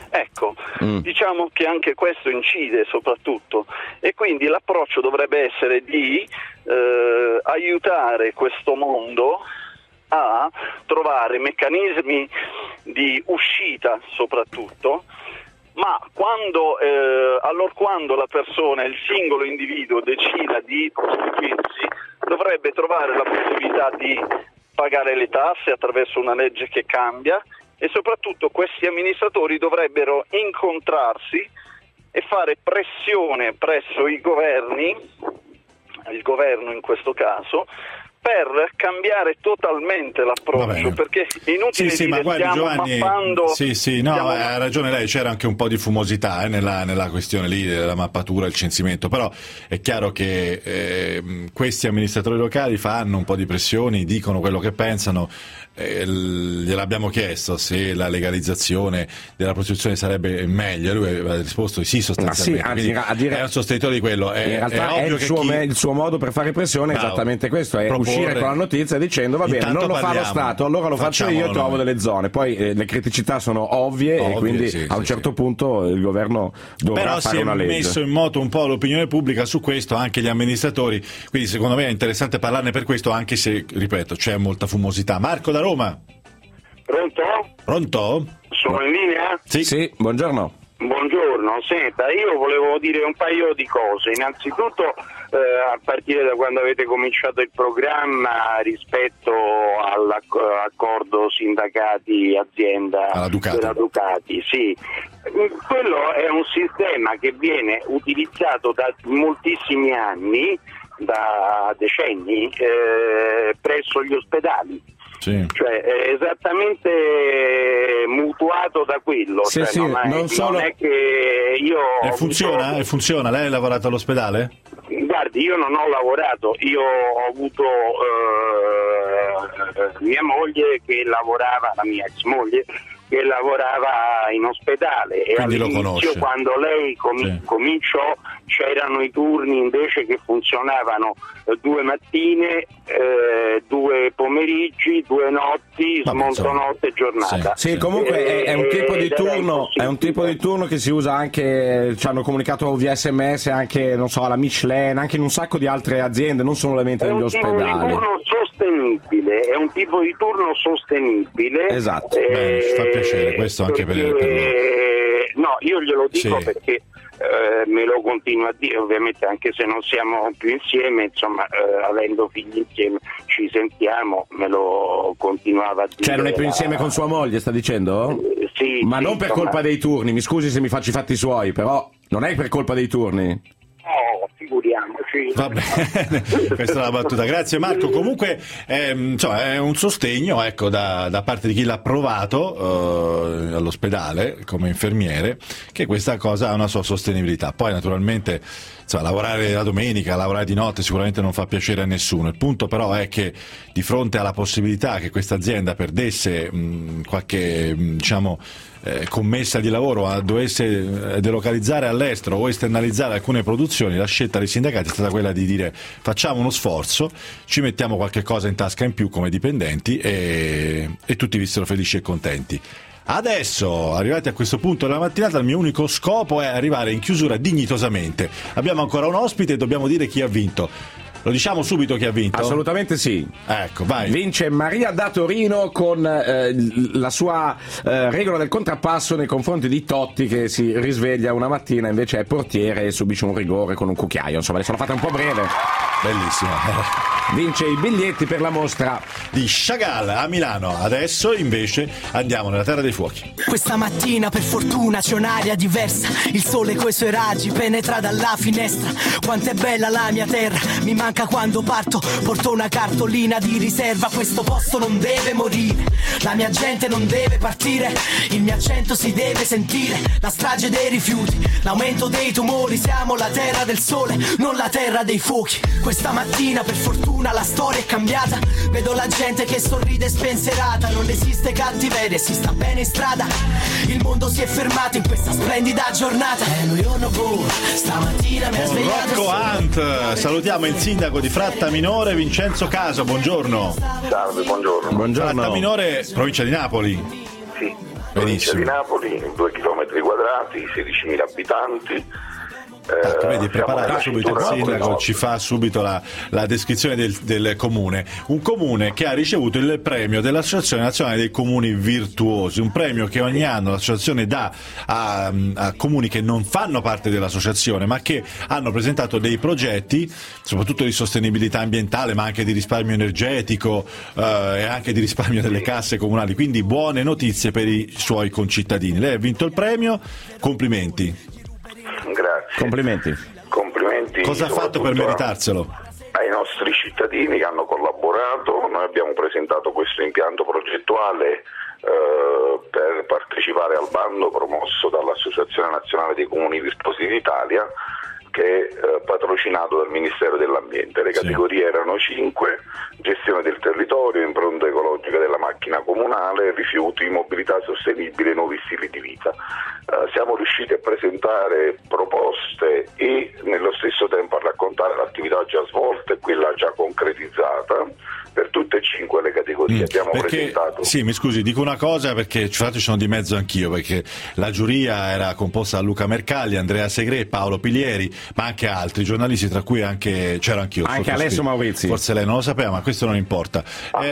Diciamo che anche questo incide soprattutto, e quindi l'approccio dovrebbe essere di aiutare questo mondo a trovare meccanismi di uscita soprattutto, ma quando la persona, il singolo individuo decida di prostituirsi, dovrebbe trovare la possibilità di pagare le tasse attraverso una legge che cambia, e soprattutto questi amministratori dovrebbero incontrarsi e fare pressione presso i governi, il governo in questo caso, per cambiare totalmente l'approccio, perché è inutile dire ma guardi, stiamo Giovanni, mappando... ha ragione lei, c'era anche un po' di fumosità nella questione lì della mappatura, il censimento, però è chiaro che questi amministratori locali fanno un po' di pressioni, dicono quello che pensano. Gliel'abbiamo chiesto se la legalizzazione della prostituzione sarebbe meglio, lui aveva risposto sì, sostanzialmente. È un sostenitore di quello. In realtà è ovvio il suo modo per fare pressione è esattamente questo, è uscire con la notizia dicendo va bene, non lo fa lo Stato, allora lo faccio io e trovo delle zone. Poi le criticità sono ovvie e quindi a un certo punto il governo dovrà fare una legge. Però si è messo in moto un po' l'opinione pubblica su questo, anche gli amministratori, quindi secondo me è interessante parlarne per questo, anche se, ripeto, c'è molta fumosità. Marco da Roma. Pronto? Sono in linea? Sì, buongiorno. Buongiorno, senta, io volevo dire un paio di cose. Innanzitutto, a partire da quando avete cominciato il programma rispetto all'accordo sindacati-azienda della Ducati, sì, quello è un sistema che viene utilizzato da moltissimi anni, da decenni, presso gli ospedali. Sì. Cioè è esattamente mutuato da quello, non è che io funziona? Lei ha lavorato all'ospedale? Guardi, io non ho lavorato, io ho avuto mia moglie che lavorava, la mia ex moglie che lavorava in ospedale, e quindi all'inizio quando lei cominciò c'erano i turni invece che funzionavano 2 mattine, 2 pomeriggi, 2 notti, smontonotte e giornata. Sì, comunque è un tipo di turno, è un tipo di turno che si usa anche, ci hanno comunicato via SMS anche, non so, alla Michelin, anche in un sacco di altre aziende, non solamente negli ospedali. È un tipo di turno sostenibile. Esatto. Ci fa piacere questo anche per no, io glielo dico perché me lo continuo a dire, ovviamente anche se non siamo più insieme, insomma, avendo figli insieme ci sentiamo, me lo continuava a dire. Cioè non è più insieme con sua moglie, sta dicendo? Sì. Ma non per colpa dei turni, mi scusi se mi faccio i fatti suoi, però non è per colpa dei turni. No, figuriamoci. Va bene, questa è la battuta. Grazie Marco. Comunque insomma, è un sostegno, ecco, da parte di chi l'ha provato all'ospedale come infermiere, che questa cosa ha una sua sostenibilità. Poi naturalmente insomma, lavorare la domenica, lavorare di notte sicuramente non fa piacere a nessuno. Il punto però è che di fronte alla possibilità che questa azienda perdesse qualche commessa di lavoro, dovesse delocalizzare all'estero o esternalizzare alcune produzioni, la scelta dei sindacati è stata quella di dire: facciamo uno sforzo, ci mettiamo qualche cosa in tasca in più come dipendenti, e tutti vissero felici e contenti. Adesso, arrivati a questo punto della mattinata, il mio unico scopo è arrivare in chiusura dignitosamente. Abbiamo ancora un ospite e dobbiamo dire chi ha vinto. Lo diciamo subito chi ha vinto? Assolutamente sì. Ecco, vai. Vince Maria da Torino con la sua regola del contrappasso nei confronti di Totti, che si risveglia una mattina, invece è portiere e subisce un rigore con un cucchiaio. Insomma, adesso l'ho fatta un po' breve. Bellissima. Vince i biglietti per la mostra di Chagall a Milano. Adesso invece andiamo nella Terra dei Fuochi. Questa mattina per fortuna c'è un'aria diversa, il sole coi suoi raggi penetra dalla finestra. Quanto è bella la mia terra, mi manca quando parto, porto una cartolina di riserva. Questo posto non deve morire, la mia gente non deve partire, il mio accento si deve sentire. La strage dei rifiuti, l'aumento dei tumori, siamo la terra del sole, non la terra dei fuochi. Questa mattina per fortuna la storia è cambiata, vedo la gente che sorride spensierata. Non esiste cattiveria, si sta bene in strada, il mondo si è fermato in questa splendida giornata. Stamattina mi ha svegliato Rocco Hunt. Salutiamo il sindaco di Frattaminore, Vincenzo Caso, buongiorno. Salve, buongiorno. Frattaminore, provincia di Napoli. Sì, provincia di Napoli, 2 chilometri quadrati, 16.000 abitanti. Vedi, preparare subito il sindaco, ci fa subito la descrizione del comune. Un comune che ha ricevuto il premio dell'Associazione Nazionale dei Comuni Virtuosi, un premio che ogni anno l'associazione dà a comuni che non fanno parte dell'associazione ma che hanno presentato dei progetti soprattutto di sostenibilità ambientale, ma anche di risparmio energetico e anche di risparmio delle casse comunali, quindi buone notizie per i suoi concittadini. Lei ha vinto il premio, complimenti. Grazie. Complimenti. Cosa ha fatto per meritarselo? Ai nostri cittadini che hanno collaborato. Noi abbiamo presentato questo impianto progettuale per partecipare al bando promosso dall'Associazione Nazionale dei Comuni Virtuosi d'Italia, che è patrocinato dal Ministero dell'Ambiente. Le categorie erano 5: gestione del territorio, impronta ecologica della macchina comunale, rifiuti, mobilità sostenibile, nuovi stili di vita. Siamo riusciti a presentare proposte e nello stesso tempo a raccontare l'attività già svolta e quella già concretizzata per tutte e 5 le categorie. Abbiamo presentato. Sì, mi scusi, dico una cosa perché tra l'altro ci sono di mezzo anch'io, perché la giuria era composta da Luca Mercalli, Andrea Segre, Paolo Pilieri, ma anche altri giornalisti, tra cui c'ero anch'io. Anche Alessio Maurizi. Forse lei non lo sapeva, ma questo non importa.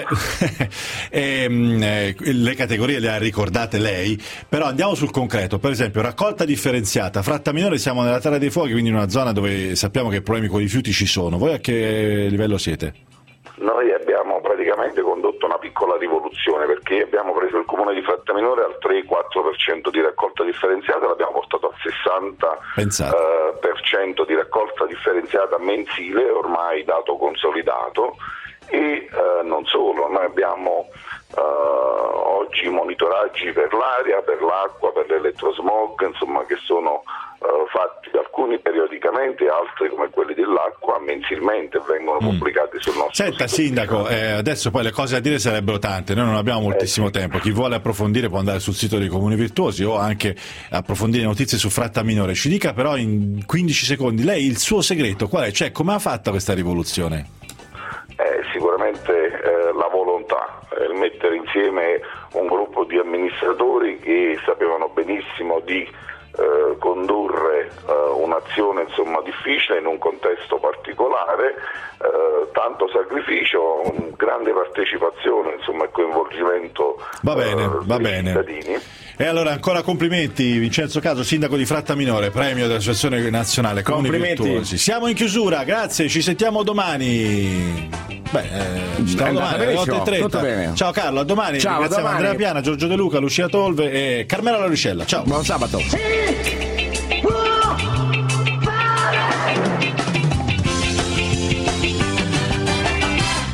Le categorie le ha ricordate lei, però andiamo sul concreto. Per esempio, raccolta differenziata. Frattaminore, siamo nella Terra dei Fuochi, quindi in una zona dove sappiamo che problemi con i rifiuti ci sono. Voi a che livello siete? Noi abbiamo praticamente condotto una piccola rivoluzione, perché abbiamo preso il comune di Frattaminore al 3-4% di raccolta differenziata, l'abbiamo portato al 60% di raccolta differenziata mensile, ormai dato consolidato. E non solo, noi abbiamo oggi monitoraggi per l'aria, per l'acqua, per l'elettrosmog, insomma, che sono fatti alcuni periodicamente, altri come quelli dell'acqua mensilmente vengono pubblicati sul nostro sito. Senta sindaco, adesso poi le cose da dire sarebbero tante, noi non abbiamo moltissimo tempo, chi vuole approfondire può andare sul sito dei Comuni Virtuosi o anche approfondire notizie su Frattaminore. Ci dica però in 15 secondi lei il suo segreto qual è, cioè come ha fatto questa rivoluzione? Sicuramente la volontà, il mettere insieme un gruppo di amministratori che sapevano benissimo di condurre un'azione difficile in un contesto particolare, tanto sacrificio, grande partecipazione, e coinvolgimento dei cittadini. E allora ancora complimenti Vincenzo Caso, sindaco di Frattaminore, premio dell'Associazione Nazionale Comuni Virtuosi. Siamo in chiusura, grazie, ci sentiamo domani. Ci sentiamo domani alle 8:30. Ciao Carlo, a domani. Ciao, ringraziamo domani. Andrea Piana, Giorgio De Luca, Lucia Tolve e Carmela Lauricella. Ciao. Buon sabato.